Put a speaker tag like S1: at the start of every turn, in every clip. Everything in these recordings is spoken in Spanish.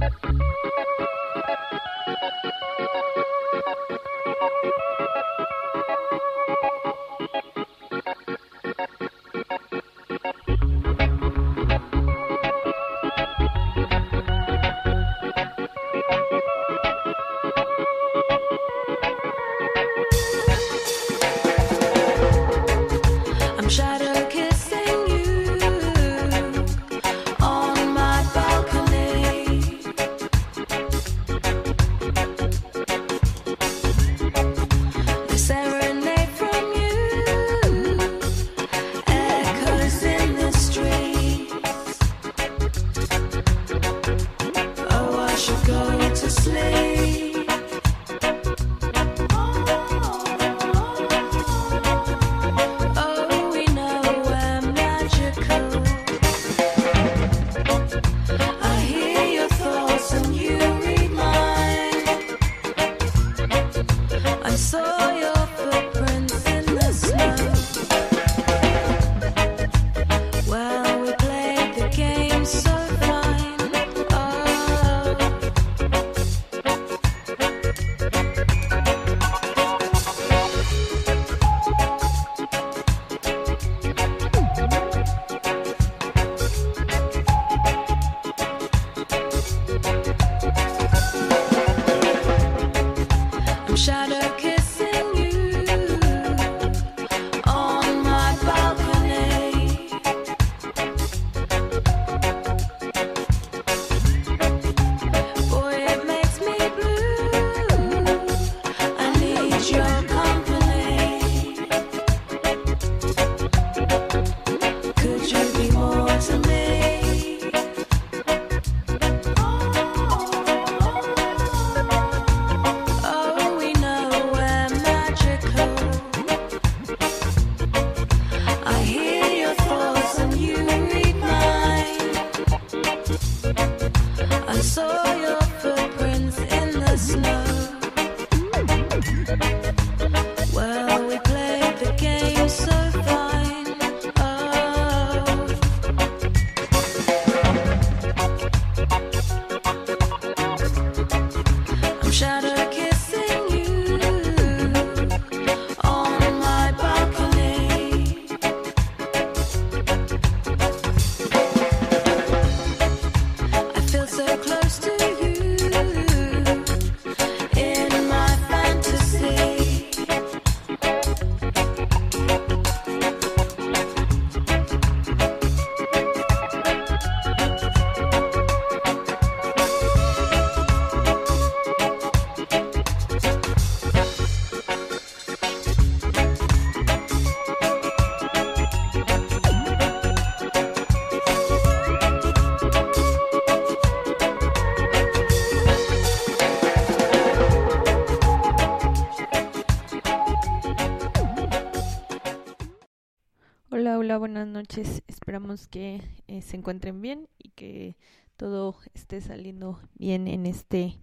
S1: Hola, buenas noches. Esperamos que se encuentren bien y que todo esté saliendo bien en este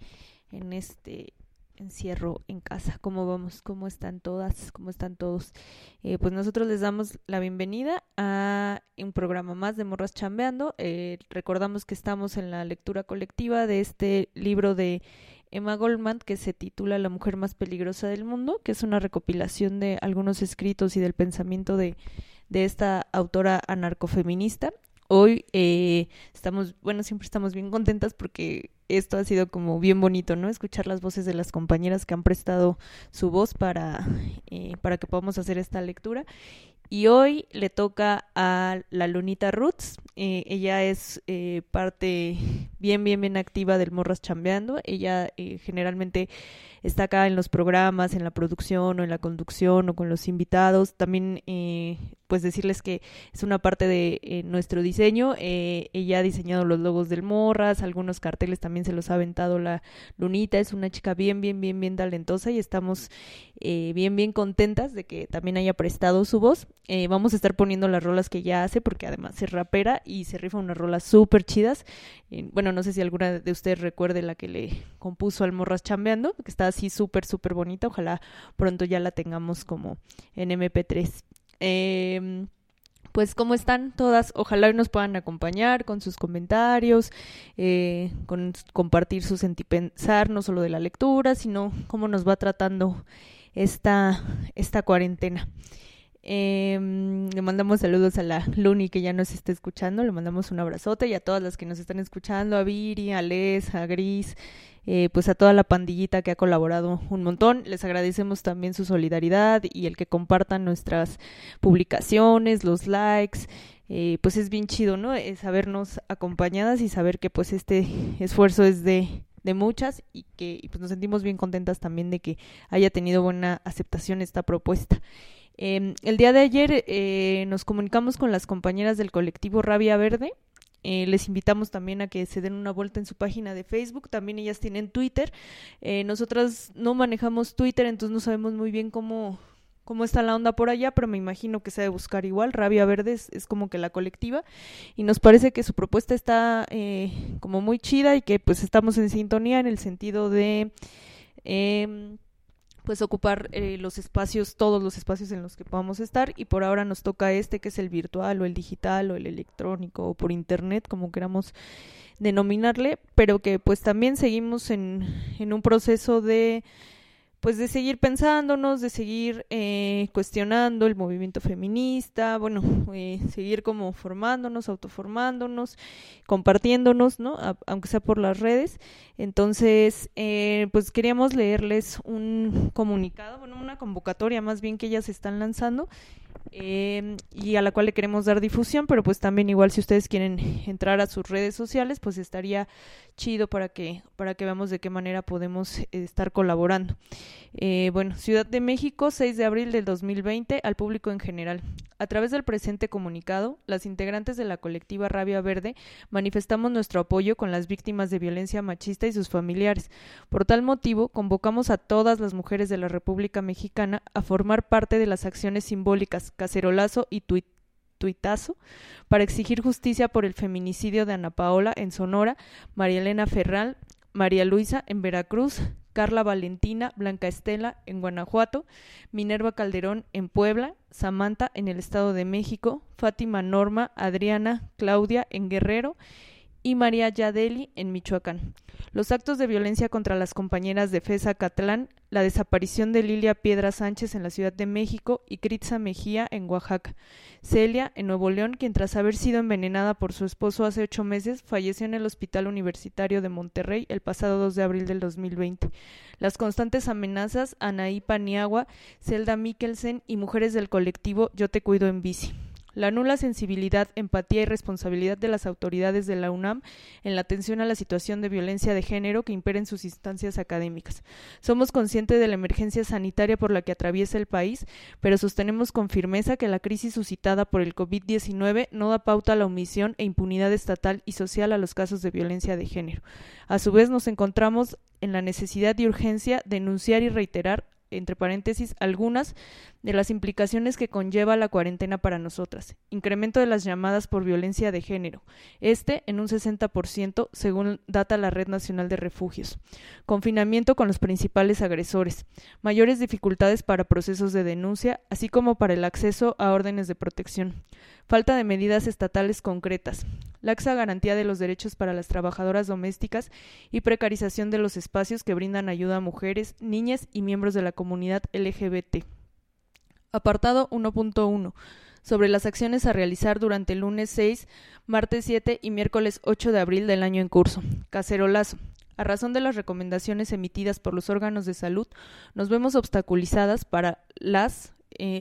S1: encierro en casa. ¿Cómo vamos? ¿Cómo están todas? ¿Cómo están todos? Pues nosotros les damos la bienvenida a un programa más de Morras Chambeando. Recordamos que estamos en la lectura colectiva de este libro de Emma Goldman que se titula La mujer más peligrosa del mundo, que es una recopilación de algunos escritos y del pensamiento de esta autora anarcofeminista. Hoy siempre estamos bien contentas porque esto ha sido como bien bonito, ¿no? Escuchar las voces de las compañeras que han prestado su voz para que podamos hacer esta lectura. Y hoy le toca a la Lunita Roots. Ella es parte bien activa del Morras Chambeando. Ella generalmente está acá en los programas, en la producción o en la conducción o con los invitados. También pues decirles que es una parte de nuestro diseño. Ella ha diseñado los logos del Morras, algunos carteles también se los ha aventado la Lunita. Es una chica bien talentosa y estamos bien contentas de que también haya prestado su voz. Vamos a estar poniendo las rolas que ella hace porque además es rapera y se rifa unas rolas súper chidas. Bueno, no sé si alguna de ustedes recuerde la que le compuso al Morras Chambeando, que está así súper bonita. Ojalá pronto ya la tengamos como en MP3. Pues cómo están todas, ojalá hoy nos puedan acompañar con sus comentarios, con compartir su sentipensar, no solo de la lectura, sino cómo nos va tratando esta cuarentena. Le mandamos saludos a la Luni que ya nos está escuchando, le mandamos un abrazote, y a todas las que nos están escuchando, a Viri, a Les, a Gris, pues a toda la pandillita que ha colaborado un montón. Les agradecemos también su solidaridad y el que compartan nuestras publicaciones, los likes. Pues es bien chido, ¿no? Sabernos acompañadas y saber que pues este esfuerzo es de muchas, y pues nos sentimos bien contentas también de que haya tenido buena aceptación esta propuesta. El día de ayer nos comunicamos con las compañeras del colectivo Rabia Verde. Les invitamos también a que se den una vuelta en su página de Facebook. También ellas tienen Twitter. Nosotras no manejamos Twitter, entonces no sabemos muy bien cómo está la onda por allá, pero me imagino que se debe buscar igual. Rabia Verde es como que la colectiva, y nos parece que su propuesta está como muy chida, y que pues estamos en sintonía en el sentido de pues ocupar todos los espacios en los que podamos estar, y por ahora nos toca que es el virtual o el digital o el electrónico o por internet, como queramos denominarle, pero que pues también seguimos en un proceso de seguir pensándonos, de seguir cuestionando el movimiento feminista, seguir como formándonos, autoformándonos, compartiéndonos, ¿no? Aunque sea por las redes. Entonces, pues queríamos leerles un comunicado, una convocatoria más bien que ellas están lanzando, y a la cual le queremos dar difusión, pero pues también igual si ustedes quieren entrar a sus redes sociales, pues estaría chido para que veamos de qué manera podemos estar colaborando. Ciudad de México, 6 de abril del 2020, al público en general. A través del presente comunicado, las integrantes de la colectiva Rabia Verde manifestamos nuestro apoyo con las víctimas de violencia machista y sus familiares. Por tal motivo, convocamos a todas las mujeres de la República Mexicana a formar parte de las acciones simbólicas Cacerolazo y Tuitazo para exigir justicia por el feminicidio de Ana Paola en Sonora, María Elena Ferral, María Luisa en Veracruz, Carla Valentina, Blanca Estela en Guanajuato, Minerva Calderón en Puebla, Samantha en el Estado de México, Fátima Norma, Adriana, Claudia en Guerrero y María Yadeli en Michoacán. Los actos de violencia contra las compañeras de FES Acatlán, la desaparición de Lilia Piedra Sánchez en la Ciudad de México y Critza Mejía en Oaxaca. Celia en Nuevo León, quien tras haber sido envenenada por su esposo hace 8 meses, falleció en el Hospital Universitario de Monterrey el pasado 2 de abril del 2020. Las constantes amenazas a Anaí Paniagua, Zelda Mikkelsen y mujeres del colectivo Yo Te Cuido en Bici. La nula sensibilidad, empatía y responsabilidad de las autoridades de la UNAM en la atención a la situación de violencia de género que impera en sus instancias académicas. Somos conscientes de la emergencia sanitaria por la que atraviesa el país, pero sostenemos con firmeza que la crisis suscitada por el COVID-19 no da pauta a la omisión e impunidad estatal y social a los casos de violencia de género. A su vez, nos encontramos en la necesidad y urgencia de denunciar y reiterar, entre paréntesis, algunas de las implicaciones que conlleva la cuarentena para nosotras. Incremento de las llamadas por violencia de género, en un 60% según data la Red Nacional de Refugios. Confinamiento con los principales agresores. Mayores dificultades para procesos de denuncia, así como para el acceso a órdenes de protección. Falta de medidas estatales concretas. Laxa garantía de los derechos para las trabajadoras domésticas y precarización de los espacios que brindan ayuda a mujeres, niñas y miembros de la comunidad LGBT. Apartado 1.1. Sobre las acciones a realizar durante el lunes 6, martes 7 y miércoles 8 de abril del año en curso. Cacerolazo. A razón de las recomendaciones emitidas por los órganos de salud, nos vemos obstaculizadas para las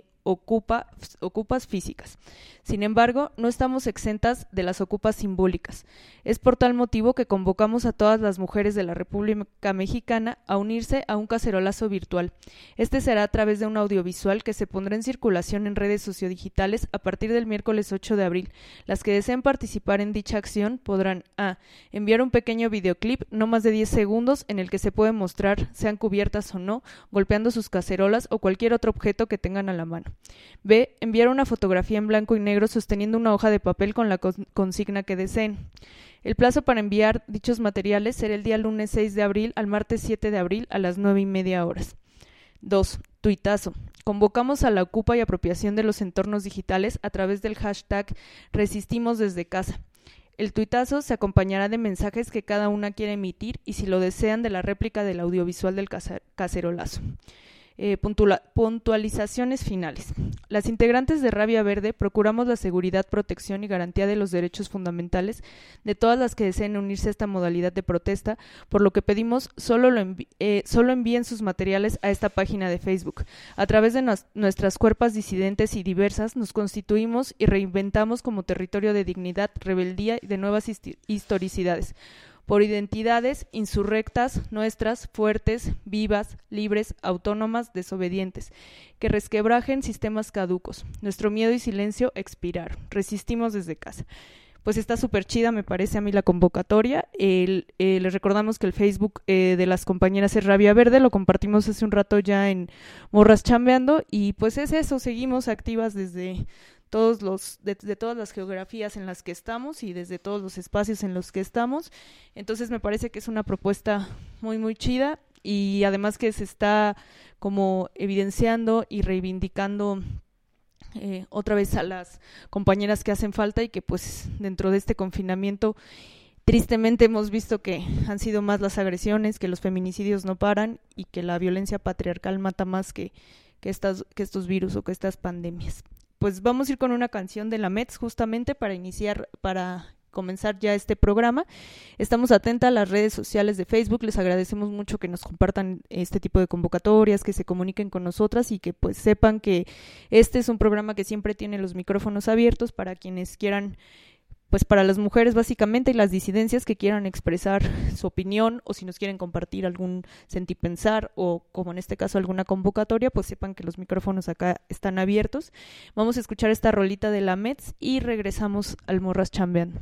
S1: ocupas físicas. Sin embargo, no estamos exentas de las ocupas simbólicas. Es por tal motivo que convocamos a todas las mujeres de la República Mexicana a unirse a un cacerolazo virtual. Este será a través de un audiovisual que se pondrá en circulación en redes sociodigitales a partir del miércoles 8 de abril. Las que deseen participar en dicha acción podrán a. Enviar un pequeño videoclip, no más de 10 segundos, en el que se puede mostrar, sean cubiertas o no, golpeando sus cacerolas o cualquier otro objeto que tengan a la mano. B. Enviar una fotografía en blanco y negro sosteniendo una hoja de papel con la consigna que deseen. El plazo para enviar dichos materiales será el día lunes 6 de abril al martes 7 de abril a las 9:30 horas. 2. Tuitazo. Convocamos a la ocupa y apropiación de los entornos digitales a través del hashtag Resistimos desde casa. El tuitazo se acompañará de mensajes que cada una quiere emitir y, si lo desean, de la réplica del audiovisual del cacerolazo. Puntualizaciones finales. Las integrantes de Rabia Verde procuramos la seguridad, protección y garantía de los derechos fundamentales de todas las que deseen unirse a esta modalidad de protesta, por lo que pedimos solo envíen sus materiales a esta página de Facebook. A través de nuestras cuerpas disidentes y diversas nos constituimos y reinventamos como territorio de dignidad, rebeldía y de nuevas historicidades, por identidades insurrectas nuestras, fuertes, vivas, libres, autónomas, desobedientes, que resquebrajen sistemas caducos. Nuestro miedo y silencio expirar. Resistimos desde casa. Pues está súper chida, me parece a mí, la convocatoria. Les recordamos que el Facebook de las compañeras es Rabia Verde, lo compartimos hace un rato ya en Morras Chambeando, y pues es eso, seguimos activas desde de todas las geografías en las que estamos y desde todos los espacios en los que estamos. Entonces me parece que es una propuesta muy muy chida, y además que se está como evidenciando y reivindicando otra vez a las compañeras que hacen falta, y que pues dentro de este confinamiento tristemente hemos visto que han sido más las agresiones, que los feminicidios no paran y que la violencia patriarcal mata más que estos virus o que estas pandemias. Pues vamos a ir con una canción de la Mets justamente para comenzar ya este programa. Estamos atentas a las redes sociales de Facebook, les agradecemos mucho que nos compartan este tipo de convocatorias, que se comuniquen con nosotras y que pues sepan que este es un programa que siempre tiene los micrófonos abiertos para quienes quieran, pues para las mujeres básicamente y las disidencias que quieran expresar su opinión, o si nos quieren compartir algún sentipensar o, como en este caso, alguna convocatoria, pues sepan que los micrófonos acá están abiertos. Vamos a escuchar esta rolita de la Mets y regresamos al Morras Chambeando.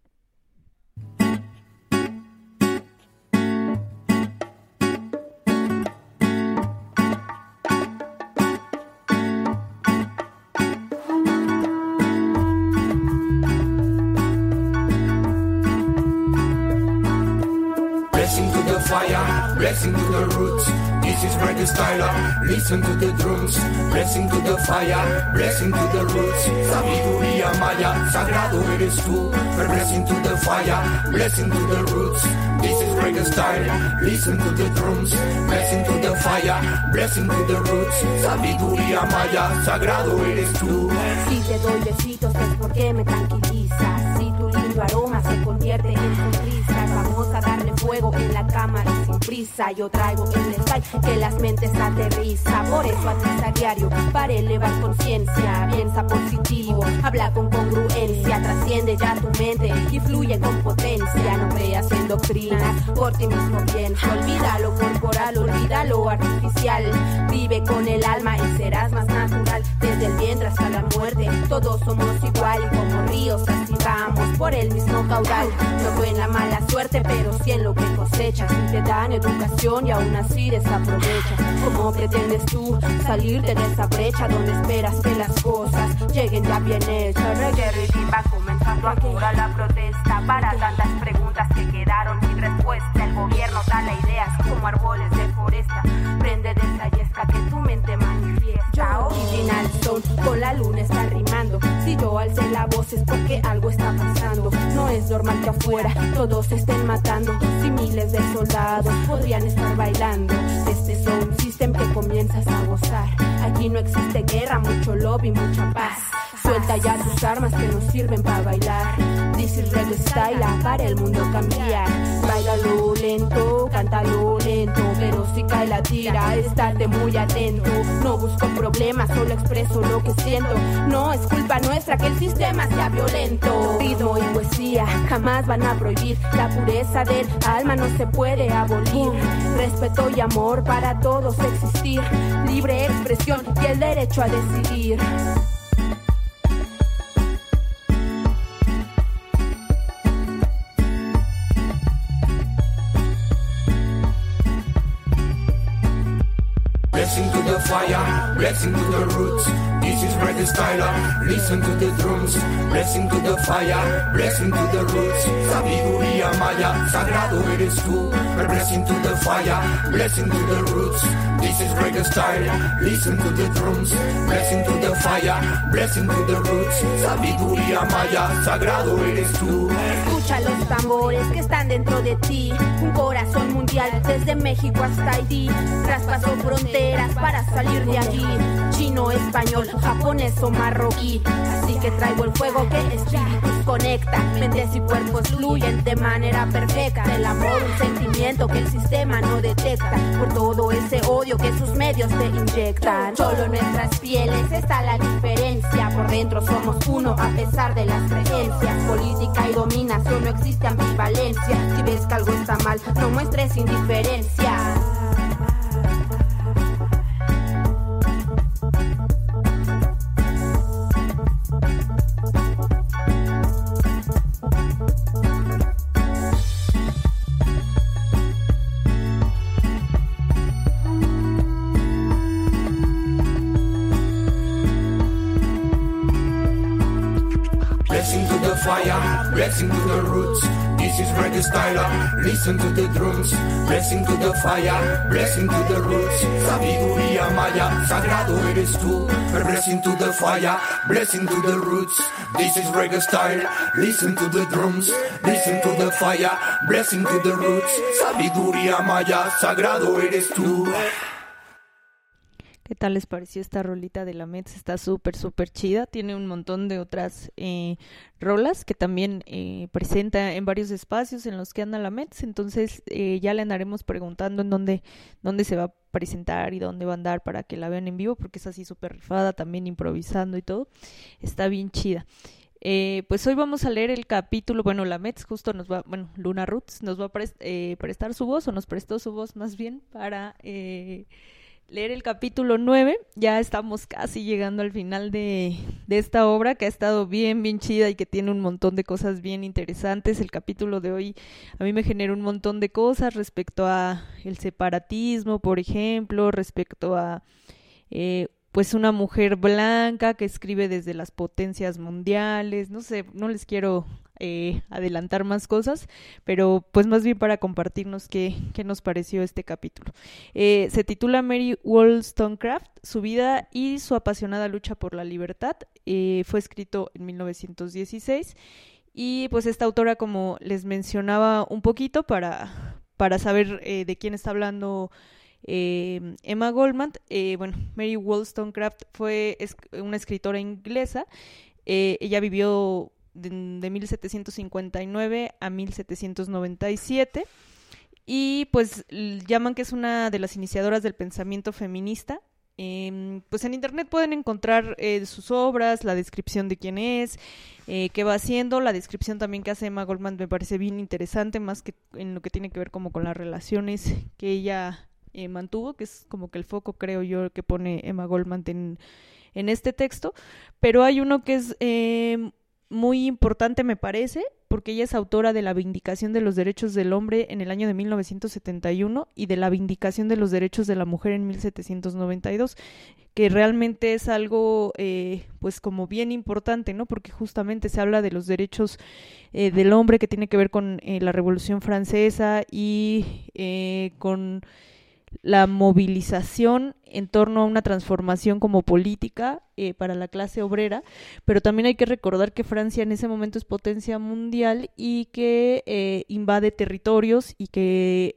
S2: Blessing to the roots, this is reggae style. Listen to the drums, blessing to the fire, blessing to the roots. Sabiduría maya, sagrado eres tú. Blessing to the fire, blessing to the roots. This is reggae style. Listen to the drums, blessing to the fire, blessing to the roots. Sabiduría maya, sagrado eres tú.
S3: Si te doy besitos es porque me tranquilizas. Si tu lindo aroma se convierte en sonrisas, vamos a darle fuego en la cámara sin prisa. Yo traigo el style que las mentes aterriza. Por eso atiza diario para elevar conciencia. Piensa positivo, habla con congruencia. Trasciende ya tu mente y fluye con potencia. No creas en doctrinas, por ti mismo piensa. Olvida lo corporal, olvida lo artificial. Vive con el alma y serás más natural. Desde el vientre hasta la muerte, todos somos igual. Y como ríos así vamos por el mismo caudal. No fue en la mala suerte, pero sí en lo que cosechas. Si te dan educación y aún así desaprovechas. ¿Cómo pretendes tú salirte de esa brecha donde esperas que las cosas lleguen ya bien hechas? Reggae Rhythm va comenzando ahora la protesta para tantas preguntas que quedaron sin respuesta. El gobierno da las ideas como árboles de foresta. Prende de esa yesca que tu mente manifiesta. Original Zone con la luna está rimando. Si yo alcé la voz es porque algo está pasando. No es normal que afuera todos se estén matando. Si miles de soldados podrían estar bailando. Este es un system que comienzas a gozar. Aquí no existe guerra, mucho lobby, mucha paz. Suelta ya tus armas que nos sirven para bailar. This is reggae style, para el mundo cambiar. Báilalo lento, cántalo lento. Pero si cae la tira, estate muy atento. No busco problemas, solo expreso lo que siento. No es culpa nuestra que el sistema sea violento. Ritmo y poesía jamás van a prohibir. La pureza del alma no se puede abolir. Respeto y amor para todos existir. Libre expresión y el derecho a decidir.
S2: Blessing to the fire, blessing to the roots. This is reggae style, listen to the drums. Blessing to the fire, blessing to the roots. Sabiduría maya, sagrado eres tú. Blessing to the fire, blessing to the roots. This is reggae style, listen to the drums. Blessing to the fire, blessing to the roots. Sabiduría maya, sagrado eres tú.
S3: Escucha los tambores que están dentro de ti. Un corazón mundial desde México hasta Haití. Traspasó fronteras para salir de allí. Chino, español, japonés o marroquí. Así que traigo el fuego que espíritus conectan. Mentes y cuerpos fluyen de manera perfecta. El amor, un sentimiento que el sistema no detecta. Por todo ese odio que sus medios te inyectan. Solo en nuestras pieles está la diferencia. Por dentro somos uno a pesar de las creencias. Política y dominación, no existe ambivalencia. Si ves que algo está mal, no muestres indiferencia.
S2: Fire, blessing to the roots. This is reggae style, listen to the drums. Blessing to the fire, blessing to the roots. Sabiduría maya, sagrado eres tú. Blessing to the fire, blessing to the roots. This is reggae style, listen to the drums. Listen to the fire, blessing to the roots. Sabiduría maya, sagrado eres tú.
S1: ¿Qué tal les pareció esta rolita de la Mets? Está súper chida, tiene un montón de otras rolas que también presenta en varios espacios en los que anda la Mets, entonces ya le andaremos preguntando en dónde se va a presentar y dónde va a andar para que la vean en vivo, porque es así súper rifada, también improvisando y todo, está bien chida. Pues hoy vamos a leer el capítulo, bueno, la Mets justo Luna Roots nos va a prestar su voz, o nos prestó su voz más bien, para leer el capítulo 9, ya estamos casi llegando al final de esta obra que ha estado bien chida y que tiene un montón de cosas bien interesantes. El capítulo de hoy a mí me genera un montón de cosas respecto a el separatismo, por ejemplo, respecto a pues una mujer blanca que escribe desde las potencias mundiales, no sé, no les quiero adelantar más cosas, pero pues más bien para compartirnos qué nos pareció este capítulo. Se titula Mary Wollstonecraft, su vida y su apasionada lucha por la libertad. Fue escrito en 1916 y pues esta autora, como les mencionaba un poquito para saber de quién está hablando Emma Goldman, Mary Wollstonecraft fue una escritora inglesa. Ella vivió de 1759 a 1797 y pues llaman que es una de las iniciadoras del pensamiento feminista. Pues en internet pueden encontrar sus obras, la descripción de quién es, qué va haciendo, la descripción también que hace Emma Goldman me parece bien interesante, más que en lo que tiene que ver como con las relaciones que ella mantuvo, que es como que el foco, creo yo, que pone Emma Goldman en este texto. Pero hay uno que es muy importante, me parece, porque ella es autora de la Vindicación de los Derechos del Hombre en el año de 1971 y de la Vindicación de los Derechos de la Mujer en 1792, que realmente es algo pues como bien importante, ¿no? Porque justamente se habla de los derechos del hombre, que tiene que ver con la Revolución Francesa y con la movilización en torno a una transformación como política para la clase obrera, pero también hay que recordar que Francia en ese momento es potencia mundial y que invade territorios y que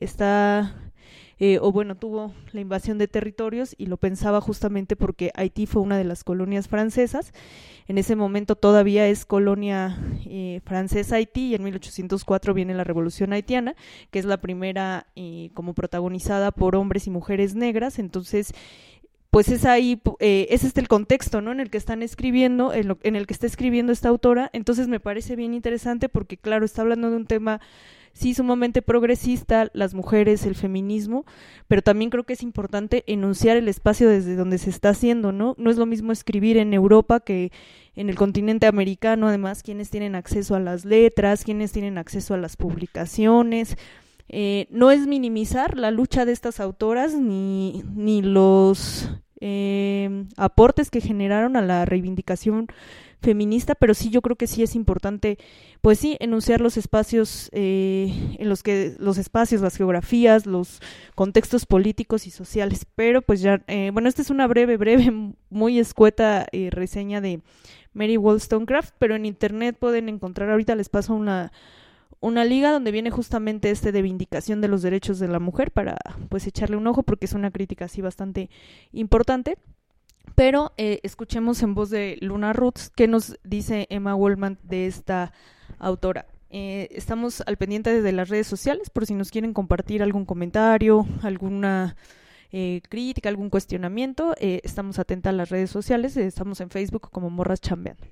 S1: tuvo la invasión de territorios, y lo pensaba justamente porque Haití fue una de las colonias francesas. En ese momento todavía es colonia francesa Haití, y en 1804 viene la Revolución Haitiana, que es la primera como protagonizada por hombres y mujeres negras. Entonces, pues es ahí, es el contexto, ¿no?, en el que están escribiendo, en el que está escribiendo esta autora. Entonces me parece bien interesante porque, claro, está hablando de un tema sí sumamente progresista, las mujeres, el feminismo, pero también creo que es importante enunciar el espacio desde donde se está haciendo, ¿no? No es lo mismo escribir en Europa que en el continente americano, además, quienes tienen acceso a las letras, quienes tienen acceso a las publicaciones. No es minimizar la lucha de estas autoras ni los aportes que generaron a la reivindicación feminista, pero sí, yo creo que sí es importante, pues sí, enunciar los espacios en los que los espacios, las geografías, los contextos políticos y sociales, pero pues ya, bueno, esta es una breve, muy escueta reseña de Mary Wollstonecraft, pero en internet pueden encontrar, ahorita les paso una liga donde viene justamente de vindicación de los derechos de la mujer para pues echarle un ojo porque es una crítica así bastante importante. Pero escuchemos en voz de Luna Roots qué nos dice Emma Goldman de esta autora. Estamos al pendiente de las redes sociales por si nos quieren compartir algún comentario, alguna crítica, algún cuestionamiento. Estamos atentas a las redes sociales, estamos en Facebook como Morras Chambeando.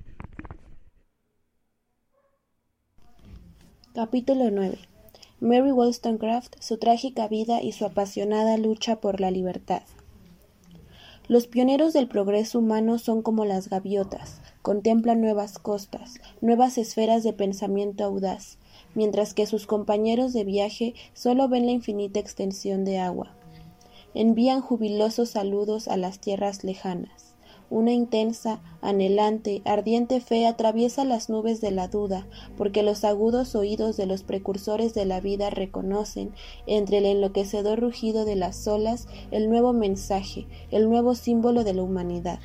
S4: Capítulo 9. Mary Wollstonecraft, su trágica vida y su apasionada lucha por la libertad. Los pioneros del progreso humano son como las gaviotas, contemplan nuevas costas, nuevas esferas de pensamiento audaz, mientras que sus compañeros de viaje solo ven la infinita extensión de agua. Envían jubilosos saludos a las tierras lejanas. Una intensa, anhelante, ardiente fe atraviesa las nubes de la duda, porque los agudos oídos de los precursores de la vida reconocen, entre el enloquecedor rugido de las olas, el nuevo mensaje, el nuevo símbolo de la humanidad.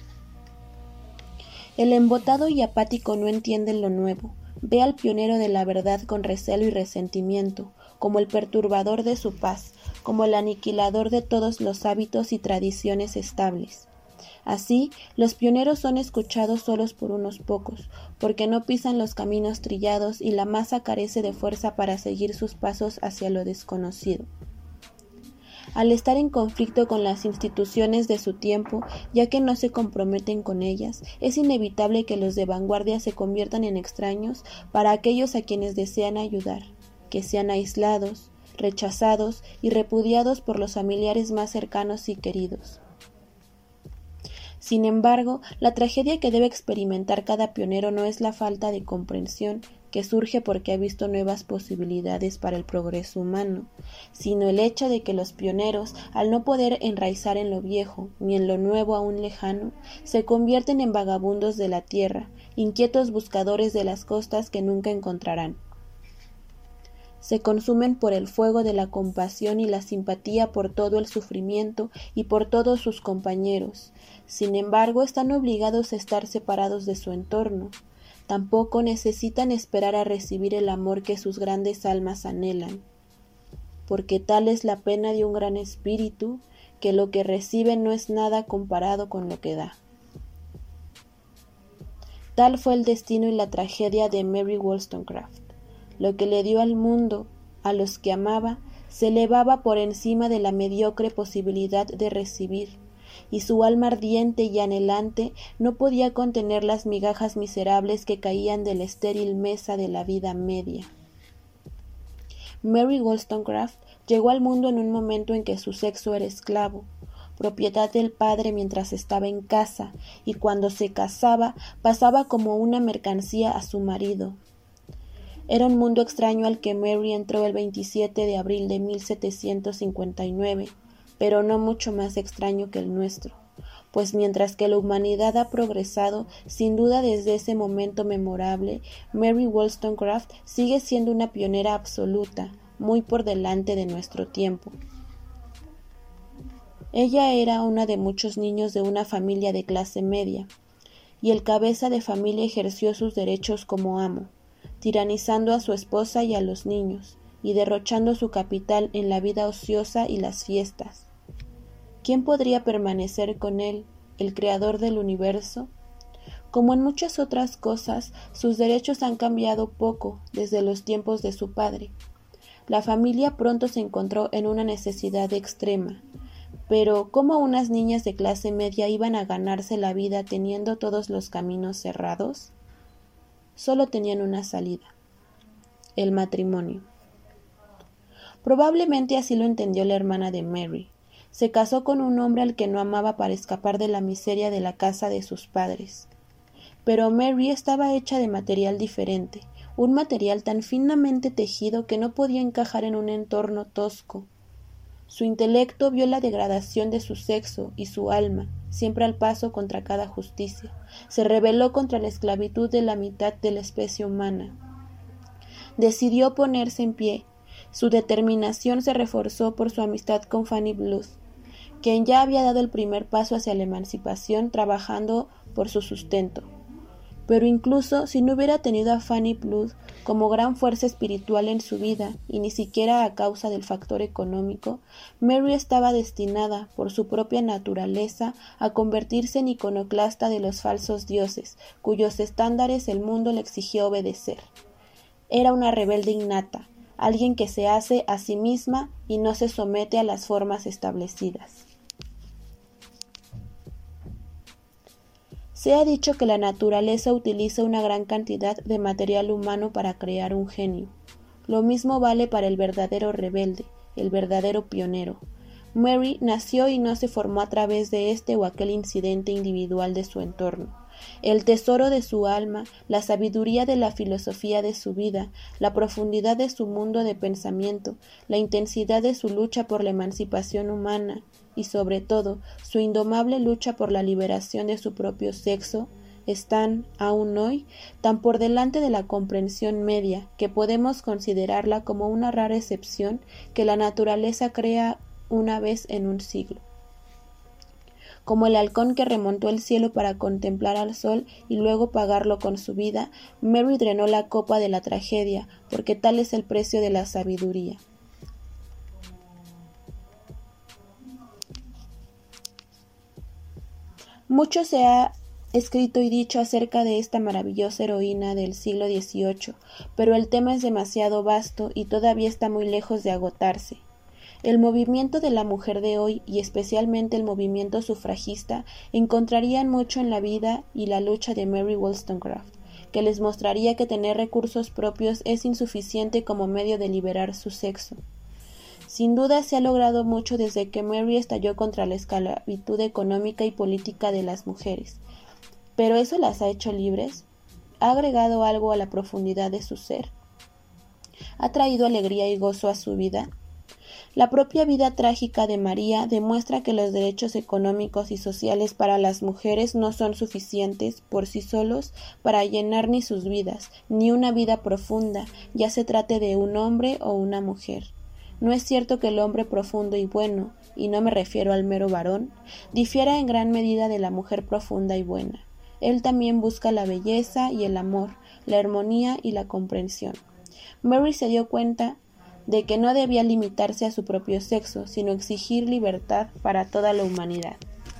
S4: El embotado y apático no entiende lo nuevo, ve al pionero de la verdad con recelo y resentimiento, como el perturbador de su paz, como el aniquilador de todos los hábitos y tradiciones estables. Así, los pioneros son escuchados solos por unos pocos, porque no pisan los caminos trillados y la masa carece de fuerza para seguir sus pasos hacia lo desconocido. Al estar en conflicto con las instituciones de su tiempo, ya que no se comprometen con ellas, es inevitable que los de vanguardia se conviertan en extraños para aquellos a quienes desean ayudar, que sean aislados, rechazados y repudiados por los familiares más cercanos y queridos. Sin embargo, la tragedia que debe experimentar cada pionero no es la falta de comprensión que surge porque ha visto nuevas posibilidades para el progreso humano, sino el hecho de que los pioneros, al no poder enraizar en lo viejo ni en lo nuevo aún lejano, se convierten en vagabundos de la tierra, inquietos buscadores de las costas que nunca encontrarán. Se consumen por el fuego de la compasión y la simpatía por todo el sufrimiento y por todos sus compañeros. Sin embargo, están obligados a estar separados de su entorno. Tampoco necesitan esperar a recibir el amor que sus grandes almas anhelan, porque tal es la pena de un gran espíritu, que lo que recibe no es nada comparado con lo que da. Tal fue el destino y la tragedia de Mary Wollstonecraft. Lo que le dio al mundo, a los que amaba, se elevaba por encima de la mediocre posibilidad de recibir, y su alma ardiente y anhelante no podía contener las migajas miserables que caían de la estéril mesa de la vida media. Mary Wollstonecraft llegó al mundo en un momento en que su sexo era esclavo, propiedad del padre mientras estaba en casa, y cuando se casaba pasaba como una mercancía a su marido. Era un mundo extraño al que Mary entró el 27 de abril de 1759, pero no mucho más extraño que el nuestro, pues mientras que la humanidad ha progresado, sin duda desde ese momento memorable, Mary Wollstonecraft sigue siendo una pionera absoluta, muy por delante de nuestro tiempo. Ella era una de muchos niños de una familia de clase media, y el cabeza de familia ejerció sus derechos como amo, tiranizando a su esposa y a los niños, y derrochando su capital en la vida ociosa y las fiestas. ¿Quién podría permanecer con él, el creador del universo? Como en muchas otras cosas, sus derechos han cambiado poco desde los tiempos de su padre. La familia pronto se encontró en una necesidad extrema, pero ¿cómo unas niñas de clase media iban a ganarse la vida teniendo todos los caminos cerrados? Solo tenían una salida: el matrimonio. Probablemente así lo entendió la hermana de Mary. Se casó con un hombre al que no amaba para escapar de la miseria de la casa de sus padres. Pero Mary estaba hecha de material diferente, un material tan finamente tejido que no podía encajar en un entorno tosco. Su intelecto vio la degradación de su sexo y su alma, siempre al paso contra cada justicia. Se rebeló contra la esclavitud de la mitad de la especie humana. Decidió ponerse en pie. Su determinación se reforzó por su amistad con Fanny Bluth, quien ya había dado el primer paso hacia la emancipación trabajando por su sustento. Pero incluso si no hubiera tenido a Fanny Bluth como gran fuerza espiritual en su vida, y ni siquiera a causa del factor económico, Mary estaba destinada, por su propia naturaleza, a convertirse en iconoclasta de los falsos dioses, cuyos estándares el mundo le exigió obedecer. Era una rebelde innata, alguien que se hace a sí misma y no se somete a las formas establecidas. Se ha dicho que la naturaleza utiliza una gran cantidad de material humano para crear un genio. Lo mismo vale para el verdadero rebelde, el verdadero pionero. Mary nació y no se formó a través de este o aquel incidente individual de su entorno. El tesoro de su alma, la sabiduría de la filosofía de su vida, la profundidad de su mundo de pensamiento, la intensidad de su lucha por la emancipación humana y, sobre todo, su indomable lucha por la liberación de su propio sexo, están, aún hoy, tan por delante de la comprensión media que podemos considerarla como una rara excepción que la naturaleza crea una vez en un siglo. Como el halcón que remontó el cielo para contemplar al sol y luego pagarlo con su vida, Mary drenó la copa de la tragedia, porque tal es el precio de la sabiduría. Mucho se ha escrito y dicho acerca de esta maravillosa heroína del siglo XVIII, pero el tema es demasiado vasto y todavía está muy lejos de agotarse. El movimiento de la mujer de hoy, y especialmente el movimiento sufragista, encontrarían mucho en la vida y la lucha de Mary Wollstonecraft, que les mostraría que tener recursos propios es insuficiente como medio de liberar su sexo. Sin duda se ha logrado mucho desde que Mary estalló contra la esclavitud económica y política de las mujeres. ¿Pero eso las ha hecho libres? ¿Ha agregado algo a la profundidad de su ser? ¿Ha traído alegría y gozo a su vida? La propia vida trágica de María demuestra que los derechos económicos y sociales para las mujeres no son suficientes por sí solos para llenar ni sus vidas, ni una vida profunda, ya se trate de un hombre o una mujer. No es cierto que el hombre profundo y bueno, y no me refiero al mero varón, difiera en gran medida de la mujer profunda y buena. Él también busca la belleza y el amor, la armonía y la comprensión. Mary se dio cuenta de que no debía limitarse a su propio sexo, sino exigir libertad para toda la humanidad.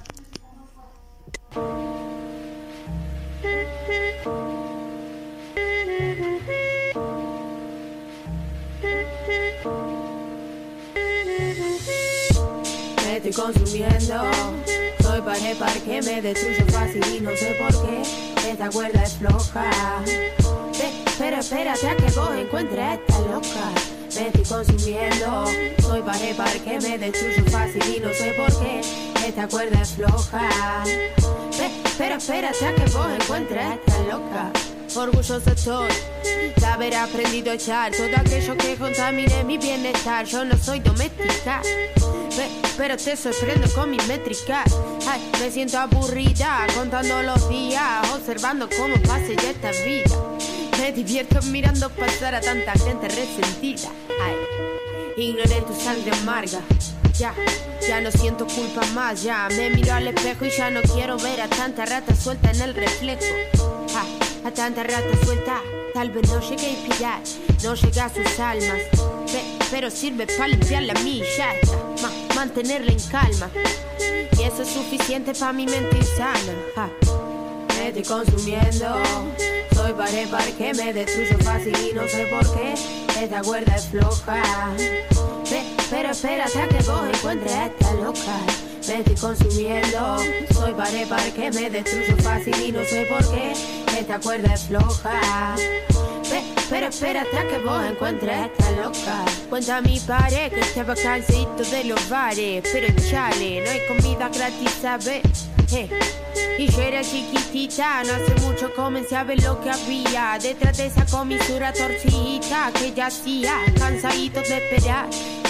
S3: Me estoy consumiendo, soy par que me destruyo fácil y no sé por qué esta cuerda es floja. Pero espérate a que vos encuentres a esta loca. Me estoy consumiendo, soy par que me destruyo fácil y no sé por qué esta cuerda es floja. Pero espérate a que vos encuentres a esta loca. Orgulloso estoy de haber aprendido a echar todo aquello que contamine mi bienestar. Yo no soy doméstica, pero te sorprendo con mi métrica. Ay, me siento aburrida contando los días, observando cómo pasa ya esta vida. Me divierto mirando pasar a tanta gente resentida. Ay, ignoré tu sangre amarga. Ya no siento culpa más. Ya me miro al espejo y ya no quiero ver a tanta rata suelta en el reflejo. A tanta rata suelta, tal vez no llegue a inspirar, no llega a sus almas, pero sirve para limpiar la mía, ya está, mantenerla en calma. Y eso es suficiente para mi mente insana. Me estoy consumiendo, soy par que me destruyo fácil y no sé por qué esta cuerda es floja. Pero espérate a que vos encuentres a esta loca. Me estoy consumiendo, soy par que me destruyo fácil y no sé por qué esta cuerda es floja. Pero espérate a que vos encuentres a esta loca. Cuenta mi pared que estaba cansadito de los bares, pero chale, no hay comida gratis, ¿sabes? Y yo era chiquitita, no hace mucho comencé a ver lo que había detrás de esa comisura torcida que ya hacía, cansadito de esperar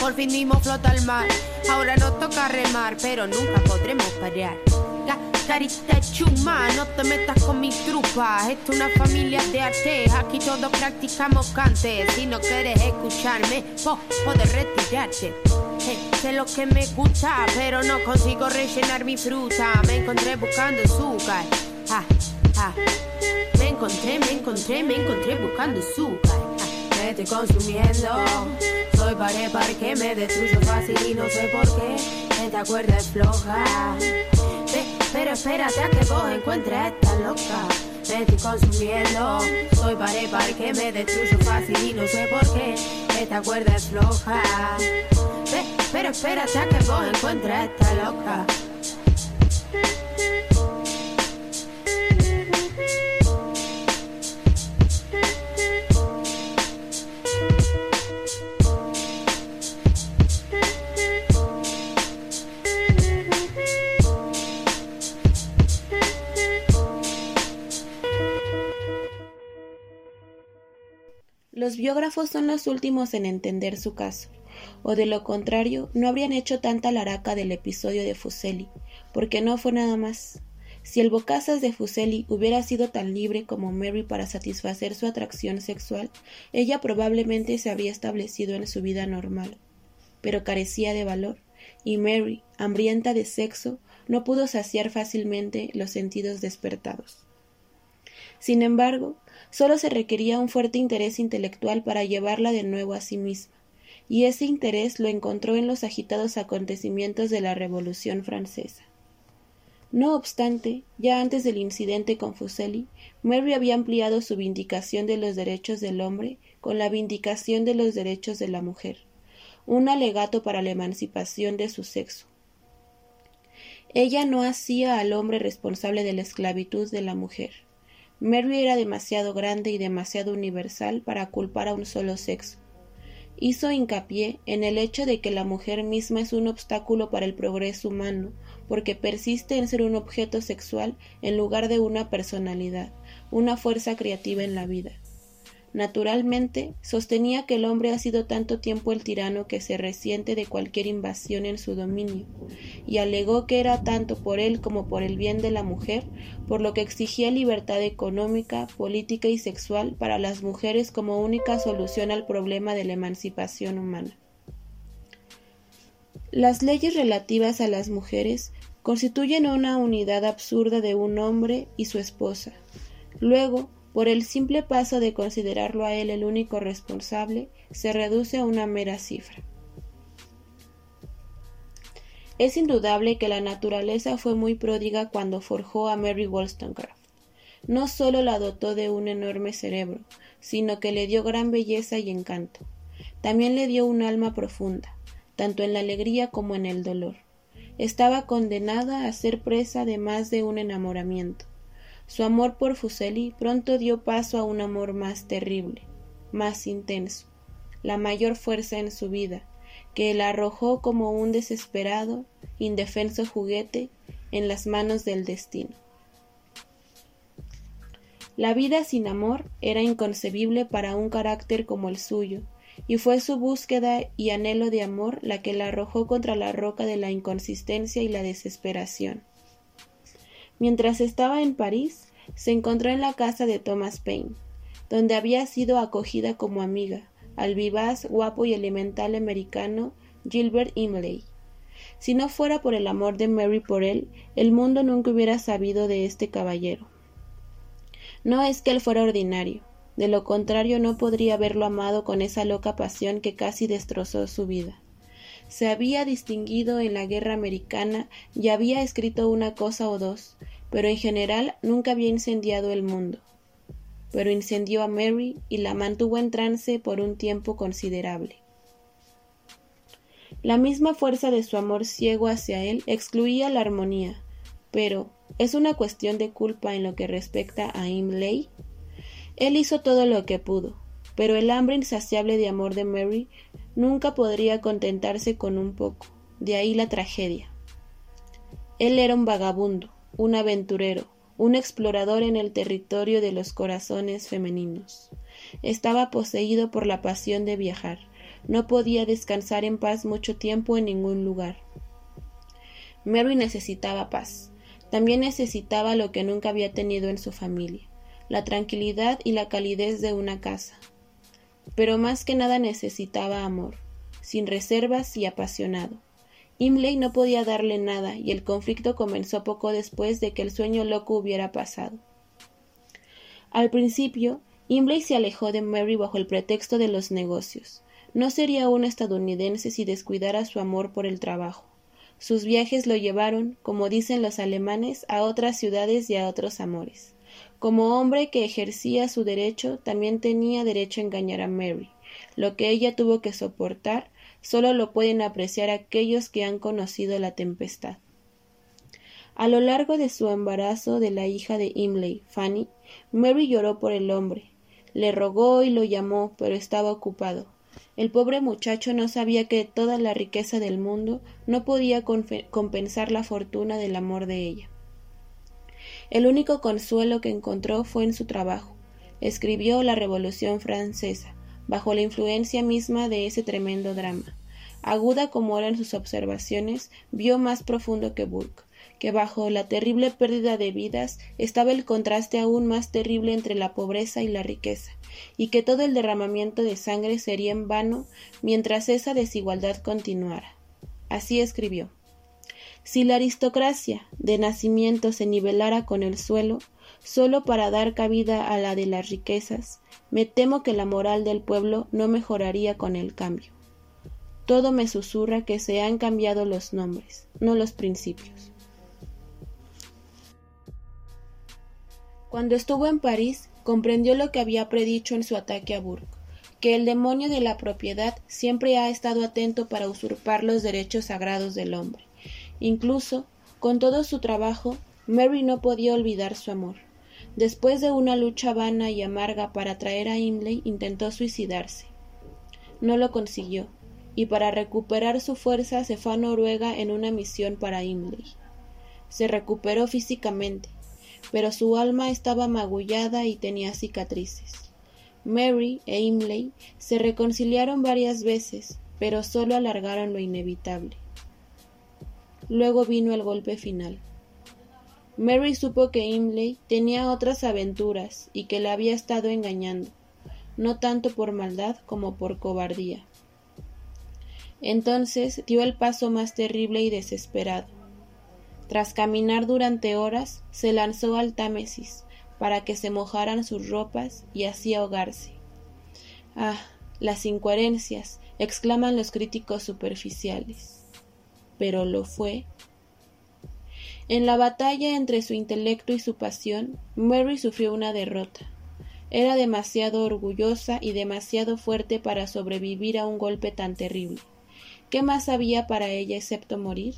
S3: por fin dimos flota al mar. Ahora nos toca remar, pero nunca podremos parar. Carita chuma, no te metas con mi trupa. Esto es una familia de arte, aquí todos practicamos cante. Si no quieres escucharme, puedes retirarte. Sé lo que me gusta, pero no consigo rellenar mi fruta. Me encontré buscando azúcar. Me encontré buscando azúcar. Me estoy consumiendo. Soy par que me destruyo fácil y no sé por qué. Esta cuerda es floja. Pero espérate a que vos encuentres esta loca. Me estoy consumiendo. Soy par que me destruyo fácil y no sé por qué. Esta cuerda es floja. Pero espérate a que vos encuentres esta loca.
S4: Los biógrafos son los últimos en entender su caso, o de lo contrario no habrían hecho tanta laraca del episodio de Fuseli, porque no fue nada más. Si el bocazas de Fuseli hubiera sido tan libre como Mary para satisfacer su atracción sexual, ella probablemente se habría establecido en su vida normal. Pero carecía de valor, y Mary, hambrienta de sexo, no pudo saciar fácilmente los sentidos despertados. Sin embargo, solo se requería un fuerte interés intelectual para llevarla de nuevo a sí misma, y ese interés lo encontró en los agitados acontecimientos de la Revolución Francesa. No obstante, ya antes del incidente con Fuseli, Mary había ampliado su vindicación de los derechos del hombre con la vindicación de los derechos de la mujer, un alegato para la emancipación de su sexo. Ella no hacía al hombre responsable de la esclavitud de la mujer. Mary era demasiado grande y demasiado universal para culpar a un solo sexo. Hizo hincapié en el hecho de que la mujer misma es un obstáculo para el progreso humano, porque persiste en ser un objeto sexual en lugar de una personalidad, una fuerza creativa en la vida. Naturalmente, sostenía que el hombre ha sido tanto tiempo el tirano que se resiente de cualquier invasión en su dominio, y alegó que era tanto por él como por el bien de la mujer, por lo que exigía libertad económica, política y sexual para las mujeres como única solución al problema de la emancipación humana. Las leyes relativas a las mujeres constituyen una unidad absurda de un hombre y su esposa. Luego, por el simple paso de considerarlo a él el único responsable, se reduce a una mera cifra. Es indudable que la naturaleza fue muy pródiga cuando forjó a Mary Wollstonecraft. No solo la dotó de un enorme cerebro, sino que le dio gran belleza y encanto. También le dio un alma profunda, tanto en la alegría como en el dolor. Estaba condenada a ser presa de más de un enamoramiento. Su amor por Fuseli pronto dio paso a un amor más terrible, más intenso, la mayor fuerza en su vida, que la arrojó como un desesperado, indefenso juguete en las manos del destino. La vida sin amor era inconcebible para un carácter como el suyo, y fue su búsqueda y anhelo de amor la que la arrojó contra la roca de la inconsistencia y la desesperación. Mientras estaba en París, se encontró en la casa de Thomas Paine, donde había sido acogida como amiga, al vivaz, guapo y elemental americano Gilbert Imlay. Si no fuera por el amor de Mary por él, el mundo nunca hubiera sabido de este caballero. No es que él fuera ordinario, de lo contrario no podría haberlo amado con esa loca pasión que casi destrozó su vida. Se había distinguido en la guerra americana y había escrito una cosa o dos, pero en general nunca había incendiado el mundo. Pero incendió a Mary y la mantuvo en trance por un tiempo considerable. La misma fuerza de su amor ciego hacia él excluía la armonía, pero ¿es una cuestión de culpa en lo que respecta a Imlay? Él hizo todo lo que pudo, pero el hambre insaciable de amor de Mary nunca podría contentarse con un poco, de ahí la tragedia. Él era un vagabundo, un aventurero, un explorador en el territorio de los corazones femeninos. Estaba poseído por la pasión de viajar, no podía descansar en paz mucho tiempo en ningún lugar. Mary necesitaba paz. También necesitaba lo que nunca había tenido en su familia, la tranquilidad y la calidez de una casa. Pero más que nada necesitaba amor, sin reservas y apasionado. Imlay no podía darle nada y el conflicto comenzó poco después de que el sueño loco hubiera pasado. Al principio, Imlay se alejó de Mary bajo el pretexto de los negocios. No sería un estadounidense si descuidara su amor por el trabajo. Sus viajes lo llevaron, como dicen los alemanes, a otras ciudades y a otros amores. Como hombre que ejercía su derecho, también tenía derecho a engañar a Mary. Lo que ella tuvo que soportar solo lo pueden apreciar aquellos que han conocido la tempestad. A lo largo de su embarazo de la hija de Imlay, Fanny, Mary lloró por el hombre. Le rogó y lo llamó, pero estaba ocupado. El pobre muchacho no sabía que toda la riqueza del mundo no podía compensar la fortuna del amor de ella. El único consuelo que encontró fue en su trabajo. Escribió La Revolución Francesa, bajo la influencia misma de ese tremendo drama. Aguda como eran sus observaciones, vio más profundo que Burke, que bajo la terrible pérdida de vidas estaba el contraste aún más terrible entre la pobreza y la riqueza, y que todo el derramamiento de sangre sería en vano mientras esa desigualdad continuara. Así escribió: si la aristocracia de nacimiento se nivelara con el suelo, solo para dar cabida a la de las riquezas, me temo que la moral del pueblo no mejoraría con el cambio. Todo me susurra que se han cambiado los nombres, no los principios. Cuando estuvo en París, comprendió lo que había predicho en su ataque a Burke, que el demonio de la propiedad siempre ha estado atento para usurpar los derechos sagrados del hombre. Incluso, con todo su trabajo, Mary no podía olvidar su amor. Después de una lucha vana y amarga para atraer a Imlay, intentó suicidarse. No lo consiguió, y para recuperar su fuerza se fue a Noruega en una misión para Imlay. Se recuperó físicamente, pero su alma estaba magullada y tenía cicatrices. Mary e Imlay se reconciliaron varias veces, pero solo alargaron lo inevitable. Luego vino el golpe final. Mary supo que Imlay tenía otras aventuras y que la había estado engañando, no tanto por maldad como por cobardía. Entonces dio el paso más terrible y desesperado. Tras caminar durante horas, se lanzó al Támesis para que se mojaran sus ropas y así ahogarse. ¡Ah, las incoherencias!, exclaman los críticos superficiales. ¿Pero lo fue? En la batalla entre su intelecto y su pasión, Mary sufrió una derrota. Era demasiado orgullosa y demasiado fuerte para sobrevivir a un golpe tan terrible. ¿Qué más había para ella excepto morir?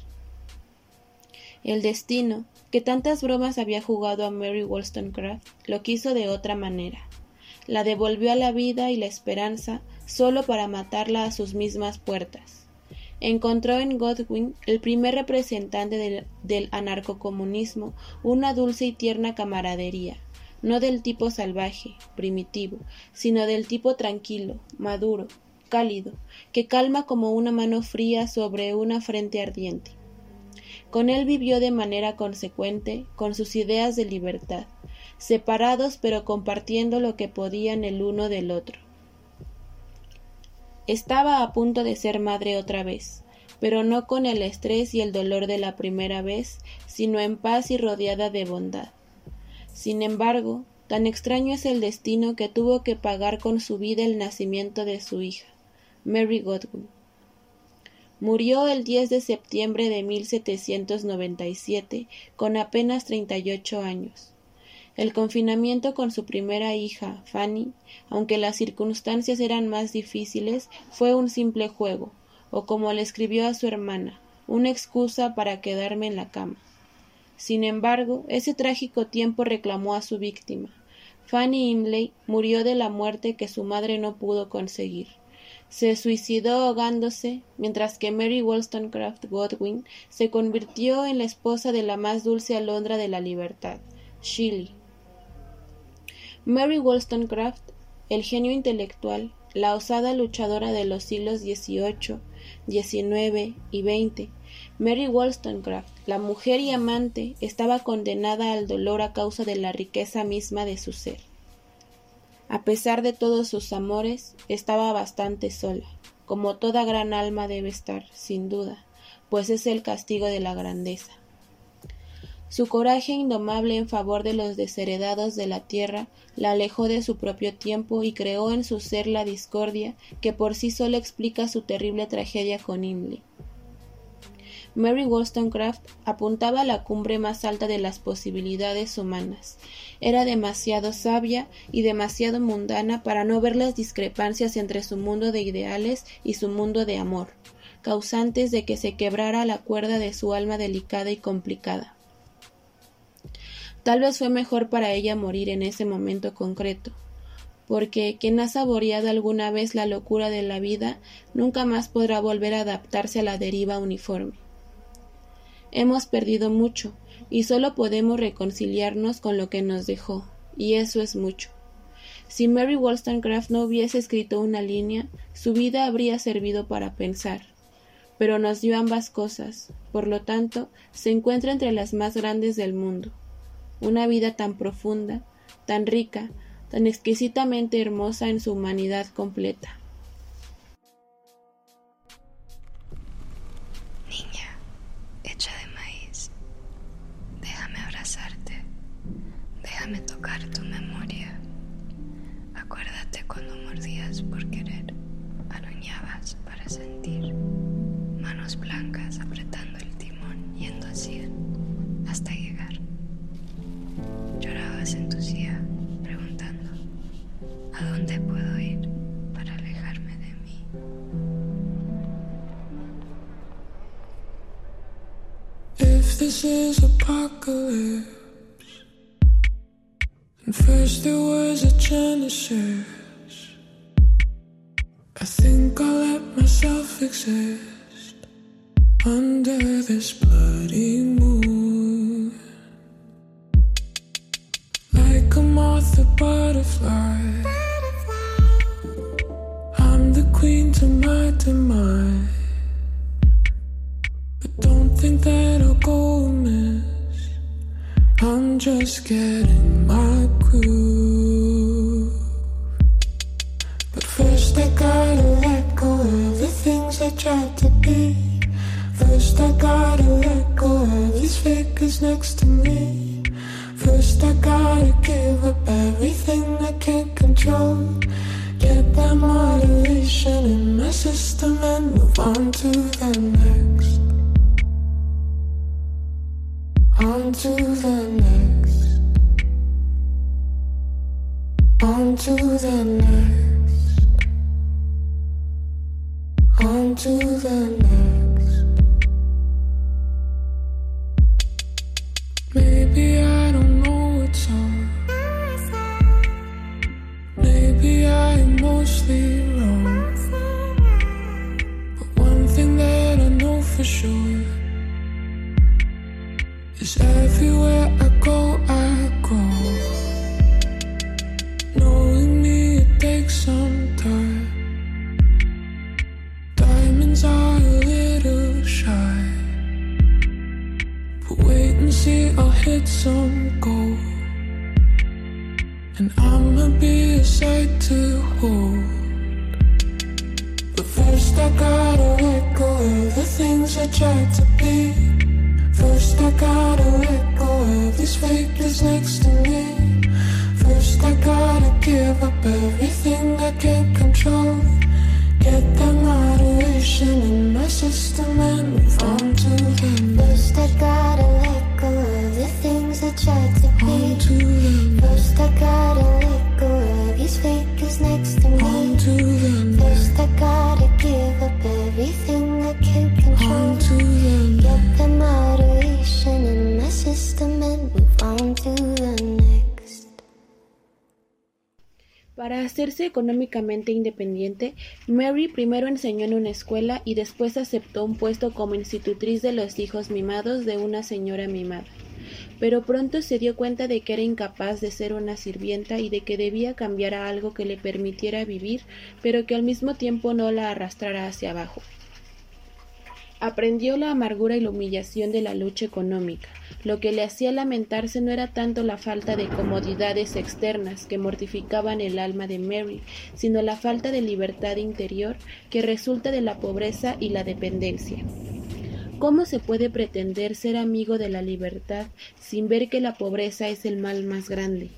S4: El destino, que tantas bromas había jugado a Mary Wollstonecraft, lo quiso de otra manera. La devolvió a la vida y la esperanza solo para matarla a sus mismas puertas. Encontró en Godwin, el primer representante del anarcocomunismo, una dulce y tierna camaradería, no del tipo salvaje, primitivo, sino del tipo tranquilo, maduro, cálido, que calma como una mano fría sobre una frente ardiente. Con él vivió de manera consecuente con sus ideas de libertad, separados pero compartiendo lo que podían el uno del otro. Estaba a punto de ser madre otra vez, pero no con el estrés y el dolor de la primera vez, sino en paz y rodeada de bondad. Sin embargo, tan extraño es el destino que tuvo que pagar con su vida el nacimiento de su hija, Mary Godwin. Murió el 10 de septiembre de 1797, con apenas 38 años. El confinamiento con su primera hija, Fanny, aunque las circunstancias eran más difíciles, fue un simple juego, o como le escribió a su hermana, una excusa para quedarme en la cama. Sin embargo, ese trágico tiempo reclamó a su víctima. Fanny Imlay murió de la muerte que su madre no pudo conseguir. Se suicidó ahogándose, mientras que Mary Wollstonecraft Godwin se convirtió en la esposa de la más dulce alondra de la libertad, Shelley. Mary Wollstonecraft, el genio intelectual, la osada luchadora de los siglos XVIII, XIX y XX, Mary Wollstonecraft, la mujer y amante, estaba condenada al dolor a causa de la riqueza misma de su ser. A pesar de todos sus amores, estaba bastante sola, como toda gran alma debe estar, sin duda, pues es el castigo de la grandeza. Su coraje indomable en favor de los desheredados de la tierra la alejó de su propio tiempo y creó en su ser la discordia que por sí sola explica su terrible tragedia con Imlay. Mary Wollstonecraft apuntaba a la cumbre más alta de las posibilidades humanas. Era demasiado sabia y demasiado mundana para no ver las discrepancias entre su mundo de ideales y su mundo de amor, causantes de que se quebrara la cuerda de su alma delicada y complicada. Tal vez fue mejor para ella morir en ese momento concreto, porque quien ha saboreado alguna vez la locura de la vida nunca más podrá volver a adaptarse a la deriva uniforme. Hemos perdido mucho, y solo podemos reconciliarnos con lo que nos dejó, y eso es mucho. Si Mary Wollstonecraft no hubiese escrito una línea, su vida habría servido para pensar, pero nos dio ambas cosas, por lo tanto, se encuentra entre las más grandes del mundo. Una vida tan profunda, tan rica, tan exquisitamente hermosa en su humanidad completa.
S5: Niña, hecha de maíz, déjame abrazarte, déjame tocar tu memoria. Acuérdate cuando mordías por querer, aruñabas para sentir, manos blancas apretando el timón, yendo a 100 hasta llegar. Llorabas en tu silla, preguntando, ¿a dónde puedo ir para alejarme de mí?
S2: If this is apocalypse, and first there was a Genesis, I think I'll let myself exist under this bloody moon. Like a moth, a butterfly, I'm the queen to my demise. But don't think that I'll go amiss, I'm just getting my groove. But first I gotta let go of the things I tried to be. First I gotta let go of these figures next to me. First I gotta give up everything I can't control. Get that moderation in my system and move on to the next. On to the next. On to the next. On to the next. Maybe I don't know what's on. Maybe I am mostly wrong. But one thing that I know for sure is everywhere I go, knowing me, it takes some time. Diamonds are a little shy, but wait and see, I'll hit some gold. And I'ma be a sight to hold. But first I gotta let go of the things I tried to be. First I gotta let go of these figures next to me. First I gotta give up everything I can't control. Get that moderation in my system and move on to the next.
S6: First I gotta let go of the things I tried to be.
S2: On to the
S6: First I gotta let go of these figures next to me.
S2: On to the
S6: First I gotta give up everything I can't control.
S2: On to the
S6: Get the moderation in my system and move on to the next.
S4: Para hacerse económicamente independiente, Mary primero enseñó en una escuela y después aceptó un puesto como institutriz de los hijos mimados de una señora mimada. pero pronto se dio cuenta de que era incapaz de ser una sirvienta y de que debía cambiar a algo que le permitiera vivir, pero que al mismo tiempo no la arrastrara hacia abajo. Aprendió la amargura y la humillación de la lucha económica. Lo que le hacía lamentarse no era tanto la falta de comodidades externas que mortificaban el alma de Mary, sino la falta de libertad interior que resulta de la pobreza y la dependencia. ¿Cómo se puede pretender ser amigo de la libertad sin ver que la pobreza es el mal más grande?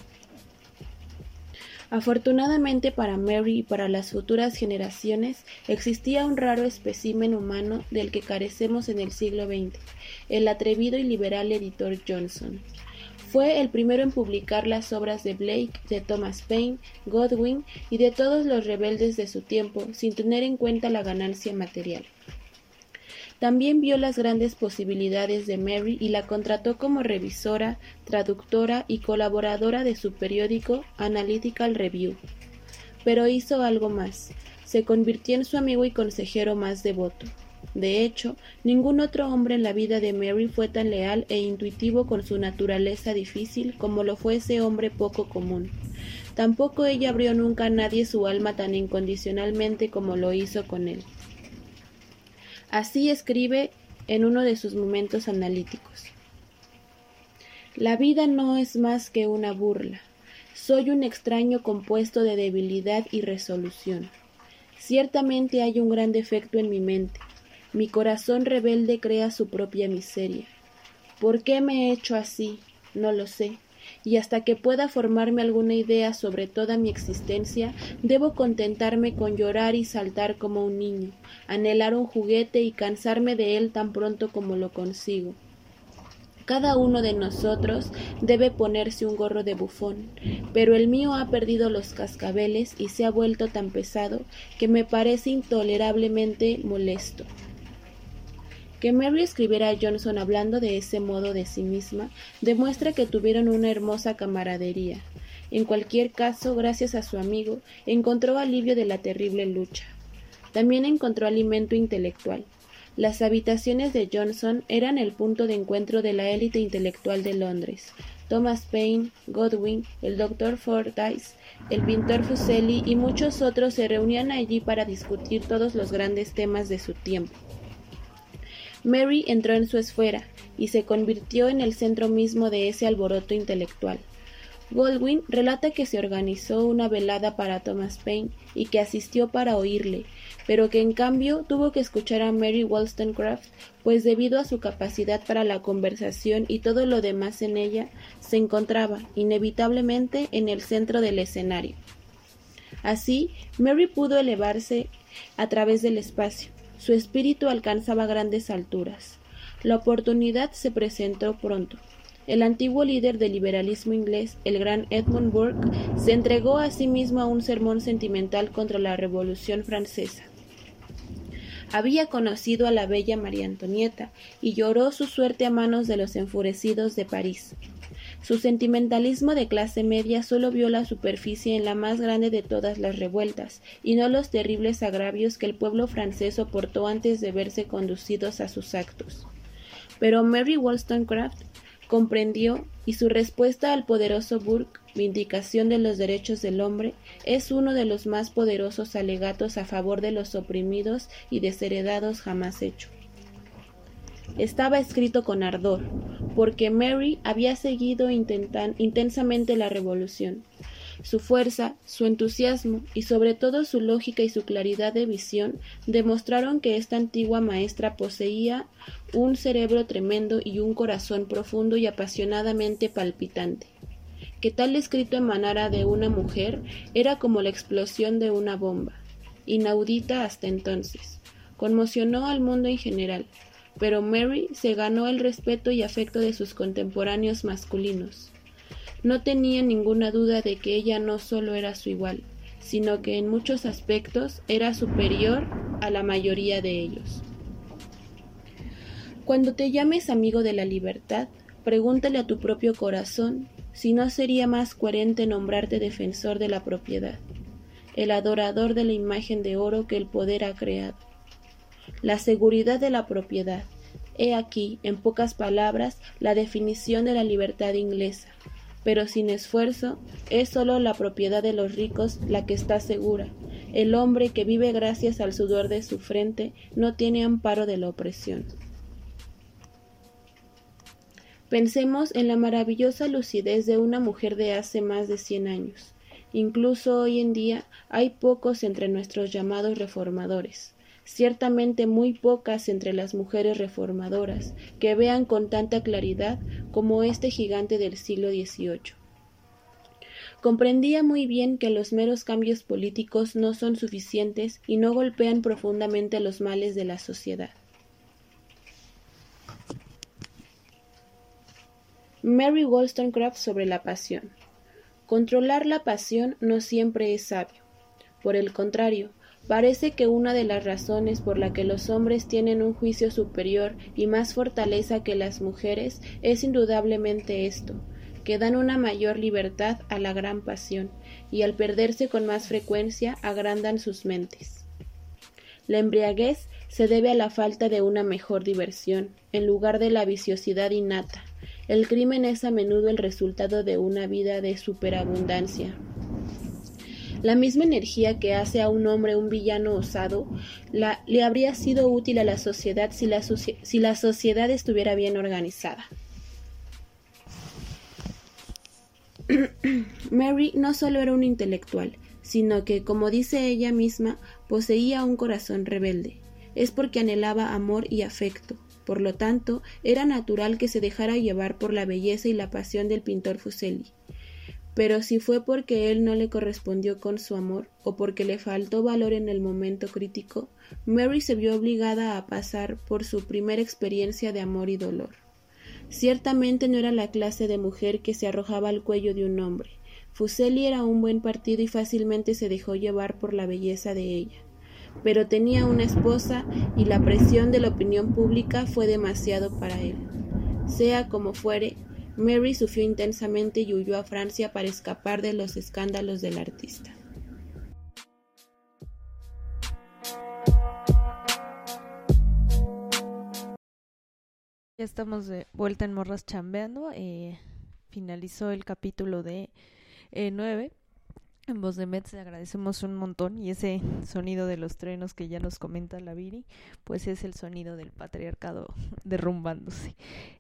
S4: Afortunadamente para Mary y para las futuras generaciones, existía un raro espécimen humano del que carecemos en el siglo XX, el atrevido y liberal editor Johnson. Fue el primero en publicar las obras de Blake, de Thomas Paine, Godwin y de todos los rebeldes de su tiempo, sin tener en cuenta la ganancia material. También vio las grandes posibilidades de Mary y la contrató como revisora, traductora y colaboradora de su periódico Analytical Review. Pero hizo algo más. Se convirtió en su amigo y consejero más devoto. De hecho, ningún otro hombre en la vida de Mary fue tan leal e intuitivo con su naturaleza difícil como lo fue ese hombre poco común. Tampoco ella abrió nunca a nadie su alma tan incondicionalmente como lo hizo con él. Así escribe en uno de sus momentos analíticos. La vida no es más que una burla. Soy un extraño compuesto de debilidad y resolución. Ciertamente hay un gran defecto en mi mente. Mi corazón rebelde crea su propia miseria. ¿Por qué me he hecho así? No lo sé. Y hasta que pueda formarme alguna idea sobre toda mi existencia, debo contentarme con llorar y saltar como un niño, anhelar un juguete y cansarme de él tan pronto como lo consigo. Cada uno de nosotros debe ponerse un gorro de bufón, pero el mío ha perdido los cascabeles y se ha vuelto tan pesado que me parece intolerablemente molesto. Que Mary escribiera a Johnson hablando de ese modo de sí misma demuestra que tuvieron una hermosa camaradería. En cualquier caso, gracias a su amigo, encontró alivio de la terrible lucha. También encontró alimento intelectual. Las habitaciones de Johnson eran el punto de encuentro de la élite intelectual de Londres. Thomas Paine, Godwin, el Dr. Fordyce, el pintor Fuseli y muchos otros se reunían allí para discutir todos los grandes temas de su tiempo. Mary entró en su esfera y se convirtió en el centro mismo de ese alboroto intelectual. Godwin relata que se organizó una velada para Thomas Paine y que asistió para oírle, pero que en cambio tuvo que escuchar a Mary Wollstonecraft, pues debido a su capacidad para la conversación y todo lo demás en ella, se encontraba inevitablemente en el centro del escenario. Así, Mary pudo elevarse a través del espacio. Su espíritu alcanzaba grandes alturas. La oportunidad se presentó pronto. El antiguo líder del liberalismo inglés, el gran Edmund Burke, se entregó a sí mismo a un sermón sentimental contra la Revolución Francesa. Había conocido a la bella María Antonieta y lloró su suerte a manos de los enfurecidos de París. Su sentimentalismo de clase media solo vio la superficie en la más grande de todas las revueltas, y no los terribles agravios que el pueblo francés soportó antes de verse conducidos a sus actos. Pero Mary Wollstonecraft comprendió, y su respuesta al poderoso Burke, Vindicación de los Derechos del Hombre, es uno de los más poderosos alegatos a favor de los oprimidos y desheredados jamás hecho. Estaba escrito con ardor, porque Mary había seguido intensamente la revolución. Su fuerza, su entusiasmo y sobre todo su lógica y su claridad de visión demostraron que esta antigua maestra poseía un cerebro tremendo y un corazón profundo y apasionadamente palpitante. Que tal escrito emanara de una mujer era como la explosión de una bomba, inaudita hasta entonces. Conmocionó al mundo en general. Pero Mary se ganó el respeto y afecto de sus contemporáneos masculinos. No tenía ninguna duda de que ella no solo era su igual, sino que en muchos aspectos era superior a la mayoría de ellos. Cuando te llames amigo de la libertad, pregúntale a tu propio corazón si no sería más coherente nombrarte defensor de la propiedad, el adorador de la imagen de oro que el poder ha creado. La seguridad de la propiedad, He aquí, en pocas palabras, la definición de la libertad inglesa. Pero sin esfuerzo, es solo la propiedad de los ricos la que está segura. El hombre que vive gracias al sudor de su frente no tiene amparo de la opresión. Pensemos en la maravillosa lucidez de una mujer de hace más de 100 años. Incluso hoy en día hay pocos entre nuestros llamados reformadores, ciertamente muy pocas entre las mujeres reformadoras, que vean con tanta claridad como este gigante del siglo XVIII. Comprendía muy bien que los meros cambios políticos no son suficientes y no golpean profundamente los males de la sociedad. Mary Wollstonecraft sobre la pasión. Controlar la pasión no siempre es sabio. Por el contrario, parece que una de las razones por la que los hombres tienen un juicio superior y más fortaleza que las mujeres es indudablemente esto, que dan una mayor libertad a la gran pasión, y al perderse con más frecuencia agrandan sus mentes. La embriaguez se debe a la falta de una mejor diversión, en lugar de la viciosidad innata. El crimen es a menudo el resultado de una vida de superabundancia. La misma energía que hace a un hombre un villano osado le habría sido útil a la sociedad si la sociedad estuviera bien organizada. Mary no solo era una intelectual, sino que, como dice ella misma, poseía un corazón rebelde. Es porque anhelaba amor y afecto. Por lo tanto, era natural que se dejara llevar por la belleza y la pasión del pintor Fuseli. Pero si fue porque él no le correspondió con su amor, o porque le faltó valor en el momento crítico, Mary se vio obligada a pasar por su primera experiencia de amor y dolor. Ciertamente no era la clase de mujer que se arrojaba al cuello de un hombre. Fuseli era un buen partido y fácilmente se dejó llevar por la belleza de ella. Pero tenía una esposa y la presión de la opinión pública fue demasiado para él. Sea como fuere, Mary sufrió intensamente y huyó a Francia para escapar de los escándalos del artista.
S1: Ya estamos de vuelta en Morras Chambeando. Finalizó el capítulo de 9. En voz de Mets le agradecemos un montón, y ese sonido de los truenos que ya nos comenta la Viri, pues es el sonido del patriarcado derrumbándose.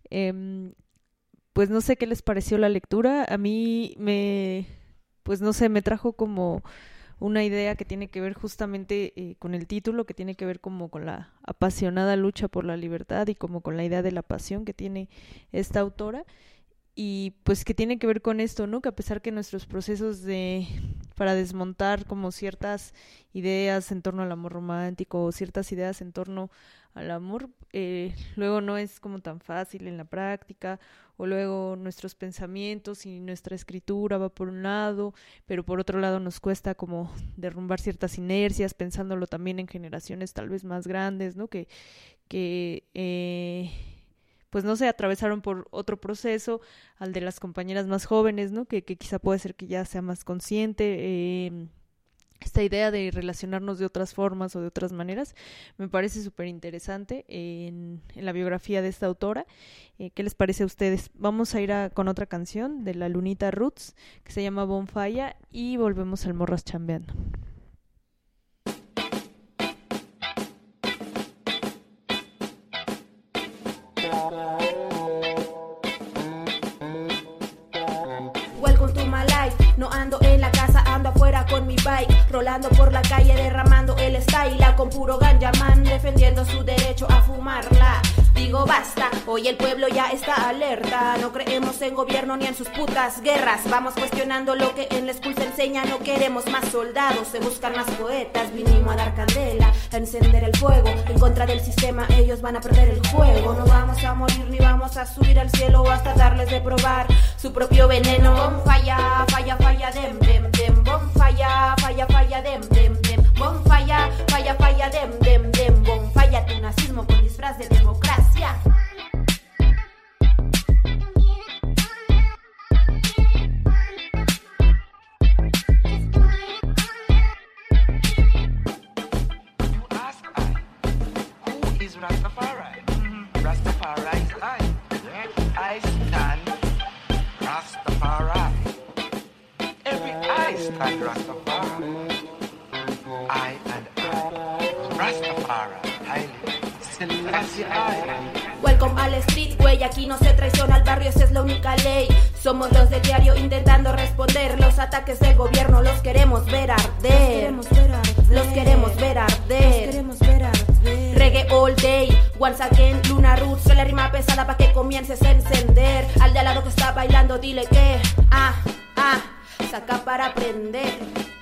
S1: Pues no sé qué les pareció la lectura. A mí me trajo como una idea que tiene que ver justamente con el título, que tiene que ver como con la apasionada lucha por la libertad y como con la idea de la pasión que tiene esta autora. Y pues que tiene que ver con esto, ¿no? Que a pesar que nuestros procesos para desmontar como ciertas ideas en torno al amor romántico o ciertas ideas en torno al amor, luego no es como tan fácil en la práctica, o luego nuestros pensamientos y nuestra escritura va por un lado, pero por otro lado nos cuesta como derrumbar ciertas inercias, pensándolo también en generaciones tal vez más grandes, ¿no? Que pues no sé, atravesaron por otro proceso, al de las compañeras más jóvenes, ¿no? Que quizá puede ser que ya sea más consciente, esta idea de relacionarnos de otras formas o de otras maneras, me parece súper interesante en la biografía de esta autora. ¿Qué les parece a ustedes? Vamos a ir con otra canción de la Lunita Roots, que se llama Bonfire, y volvemos al Morras Chambeando.
S3: Welcome to my life. No ando en la casa, ando afuera con mi bike, rolando por la calle derramando el style, con puro ganja man defendiendo su derecho a fumarla. Digo basta, hoy el pueblo ya está alerta, no creemos en gobierno ni en sus putas guerras, vamos cuestionando lo que en la school se enseña, no queremos más soldados, se buscan más poetas, vinimos a dar candela, a encender el fuego, en contra del sistema ellos van a perder el juego, no vamos a morir ni vamos a subir al cielo hasta darles de probar su propio veneno. Bonfire, falla, falla, dem, dem, dem, bonfire, falla, falla, dem, dem, dem, bonfire, falla, falla, dem, dem, dem, bonfire, tu nazismo con disfraz de democracia.
S2: Rastafari.
S7: God Rastafari. I and I, Rastafari, highly, Selassie I.
S3: Welcome al street, güey, aquí no se traiciona al barrio, esa es la única ley. Somos los de diario intentando responder los ataques del gobierno, los queremos ver arder. Los queremos ver arder. Reggae all day, once again, Luna Roots, la rima pesada pa' que comiences a encender. Al de al lado que está bailando, dile que, saca para aprender.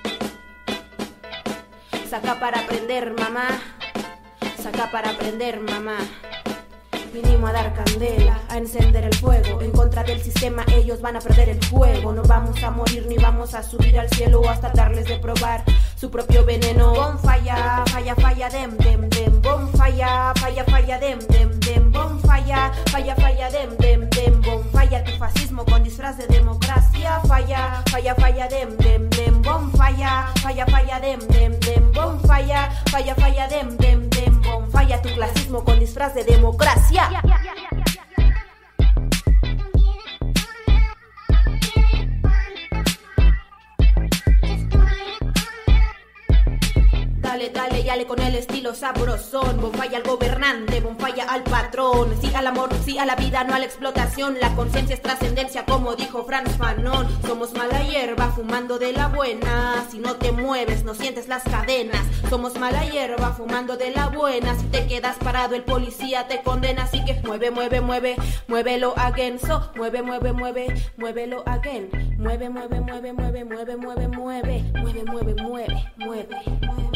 S3: Saca para aprender, mamá. Saca para aprender, mamá. Vinimos a dar candela, a encender el fuego. En contra del sistema ellos van a perder el juego. No vamos a morir ni vamos a subir al cielo hasta darles de probar su propio veneno. Bonfire, falla, falla, dem, dem, dem. Bonfire, falla, falla, dem, dem, dem. Bonfire, falla, falla, dem, dem, dem. Bonfire, tu fascismo con disfraz de democracia. Falla, falla, falla, dem, dem, dem. Bonfire, falla, falla, dem, dem, dem. Bonfire, falla, falla, dem, dem, dem. Bonfire, tu clasismo con disfraz de democracia. Dale, dale, yale con el estilo sabrosón. Bonfalla al gobernante, bonfalla al patrón. Sí al amor, sí a la vida, no a la explotación. La conciencia es trascendencia, como dijo Franz Fanon. Somos mala hierba, fumando de la buena. Si no te mueves, no sientes las cadenas. Somos mala hierba, fumando de la buena. Si te quedas parado, el policía te condena. Así que mueve, mueve, mueve, muévelo again. So, mueve, mueve, mueve, muévelo again. Mueve, mueve, mueve, mueve, mueve, mueve, mueve, mueve, mueve, mueve, mueve, mueve.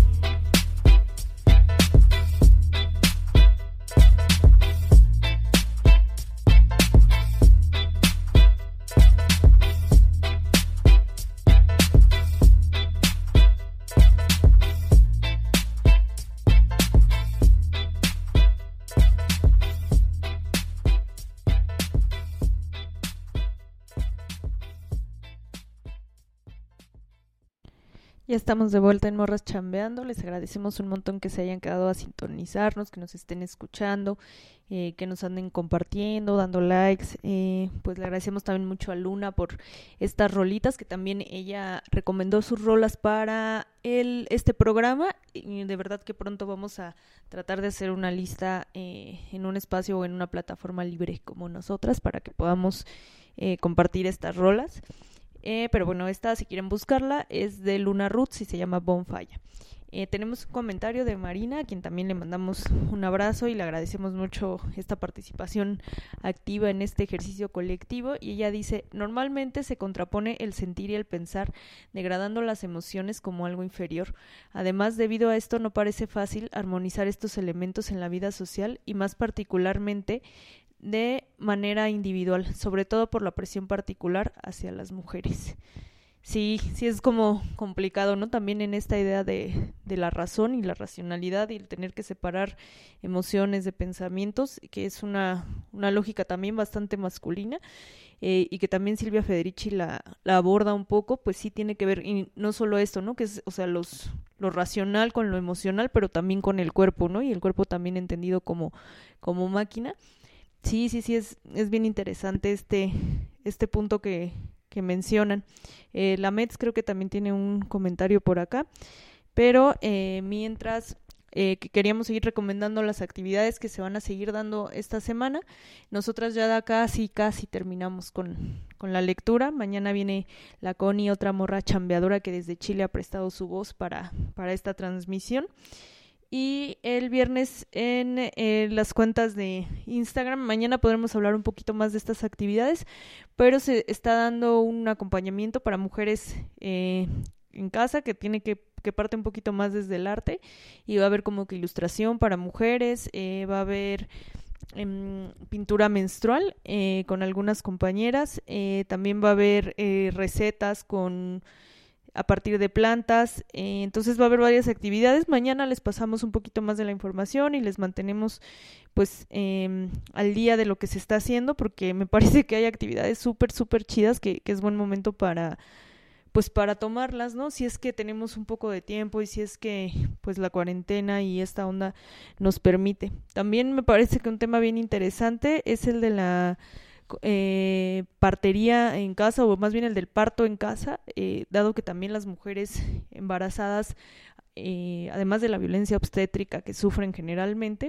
S1: Ya estamos de vuelta en Morras Chambeando. Les agradecemos un montón que se hayan quedado a sintonizarnos, que nos estén escuchando, que nos anden compartiendo, dando likes. Pues le agradecemos también mucho a Luna por estas rolitas, que también ella recomendó sus rolas para este programa. Y de verdad que pronto vamos a tratar de hacer una lista en un espacio o en una plataforma libre como nosotras para que podamos compartir estas rolas. Pero bueno, esta, si quieren buscarla, es de Luna Roots y se llama Bonfire. Tenemos un comentario de Marina, a quien también le mandamos un abrazo y le agradecemos mucho esta participación activa en este ejercicio colectivo. Y ella dice: normalmente se contrapone el sentir y el pensar, degradando las emociones como algo inferior. Además, debido a esto, no parece fácil armonizar estos elementos en la vida social y más particularmente de manera individual, sobre todo por la presión particular hacia las mujeres. Sí es como complicado, ¿no? También en esta idea de la razón y la racionalidad y el tener que separar emociones de pensamientos, que es una lógica también bastante masculina, y que también Silvia Federici la aborda un poco. Pues sí tiene que ver, y no solo esto, ¿no? Que es, o sea, lo racional con lo emocional, pero también con el cuerpo, ¿no? Y el cuerpo también entendido como máquina. Sí, es bien interesante este punto que mencionan. La Mets creo que también tiene un comentario por acá, pero mientras que queríamos seguir recomendando las actividades que se van a seguir dando esta semana, nosotras ya casi terminamos con la lectura. Mañana viene la Connie, otra morra chambeadora que desde Chile ha prestado su voz para esta transmisión. Y el viernes en las cuentas de Instagram, mañana podremos hablar un poquito más de estas actividades, pero se está dando un acompañamiento para mujeres en casa que tiene que parte un poquito más desde el arte, y va a haber como que ilustración para mujeres, va a haber pintura menstrual con algunas compañeras, también va a haber recetas a partir de plantas, entonces va a haber varias actividades. Mañana les pasamos un poquito más de la información y les mantenemos pues al día de lo que se está haciendo, porque me parece que hay actividades súper chidas que es buen momento para tomarlas, ¿no? Si es que tenemos un poco de tiempo y si es que pues la cuarentena y esta onda nos permite. También me parece que un tema bien interesante es el de la partería en casa, o más bien el del parto en casa, dado que también las mujeres embarazadas, además de la violencia obstétrica que sufren generalmente,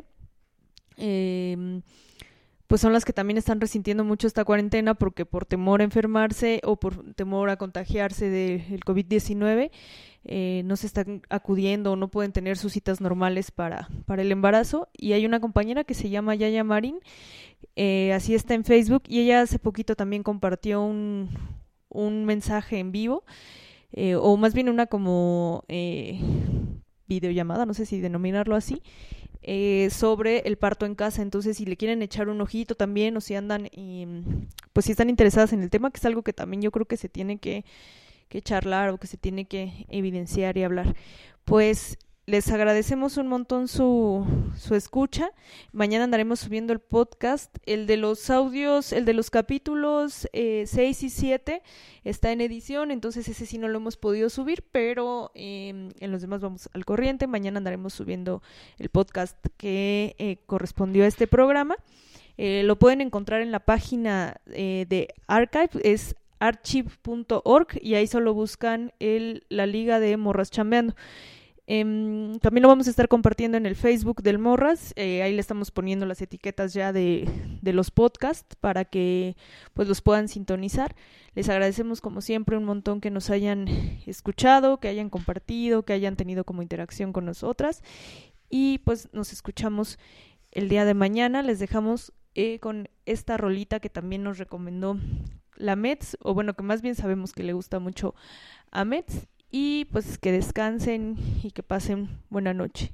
S1: pues son las que también están resintiendo mucho esta cuarentena, porque por temor a enfermarse o por temor a contagiarse del COVID-19, no se están acudiendo o no pueden tener sus citas normales para el embarazo. Y hay una compañera que se llama Yaya Marín, así está en Facebook, y ella hace poquito también compartió un mensaje en vivo, o más bien una como videollamada, no sé si denominarlo así, sobre el parto en casa. Entonces, si le quieren echar un ojito también, o si andan, pues si están interesadas en el tema, que es algo que también yo creo que se tiene que charlar, o que se tiene que evidenciar y hablar, pues les agradecemos un montón su escucha. Mañana andaremos subiendo el podcast, el de los audios, el de los capítulos 6 y 7 está en edición, entonces ese sí no lo hemos podido subir, pero en los demás vamos al corriente. Mañana andaremos subiendo el podcast que correspondió a este programa. Lo pueden encontrar en la página de Archive, es archive.org, y ahí solo buscan la liga de Morras Chambeando. También lo vamos a estar compartiendo en el Facebook del Morras, ahí le estamos poniendo las etiquetas ya de los podcasts para que pues los puedan sintonizar. Les agradecemos como siempre un montón que nos hayan escuchado, que hayan compartido, que hayan tenido como interacción con nosotras, y pues nos escuchamos el día de mañana. Les dejamos con esta rolita que también nos recomendó la Mets, o bueno, que más bien sabemos que le gusta mucho a Mets. Y pues que descansen y que pasen buena noche.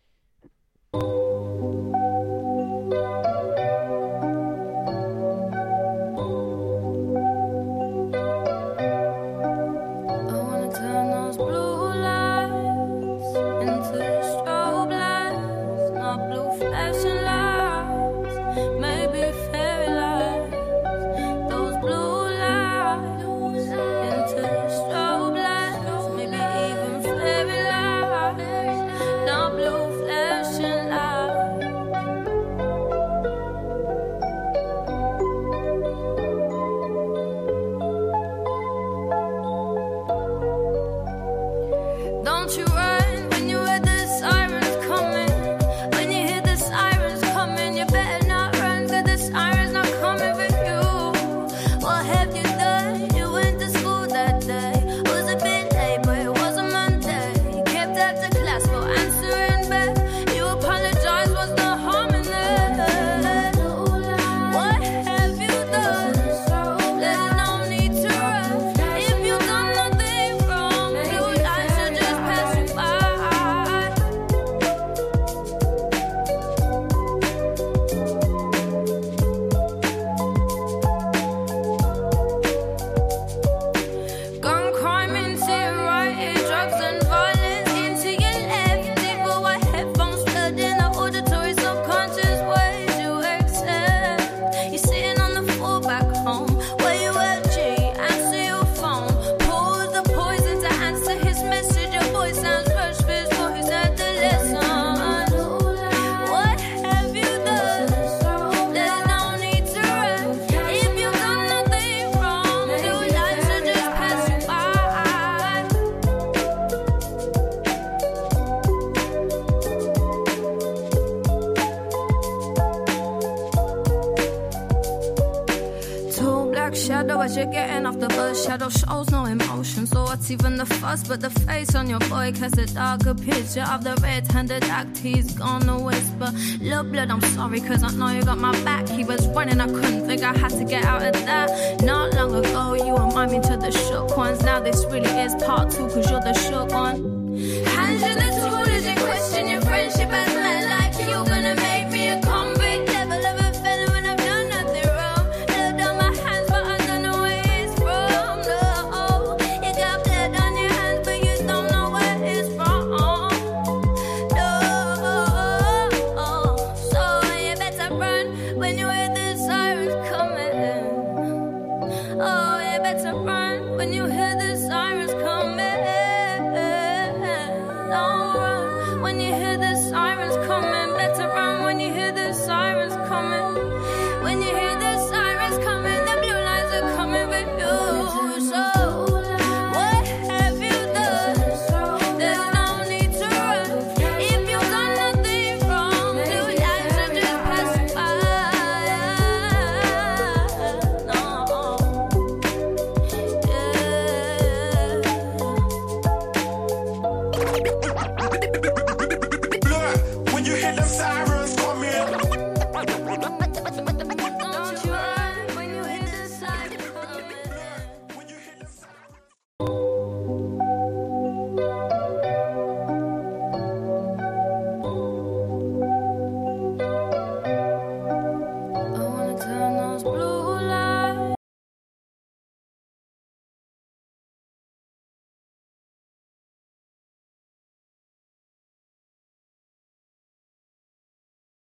S8: as you're getting off the bus. Shadow shows no emotion, so what's even the fuss? But the face on your boy casts a darker picture of the red-handed act he's gonna whisper. Lil' blood, I'm sorry, cause I know you got my back. He was running, I couldn't think I had to get out of that. Not long ago, you remind me to the shook ones. Now this really is part two, cause you're the shook one. Hands in the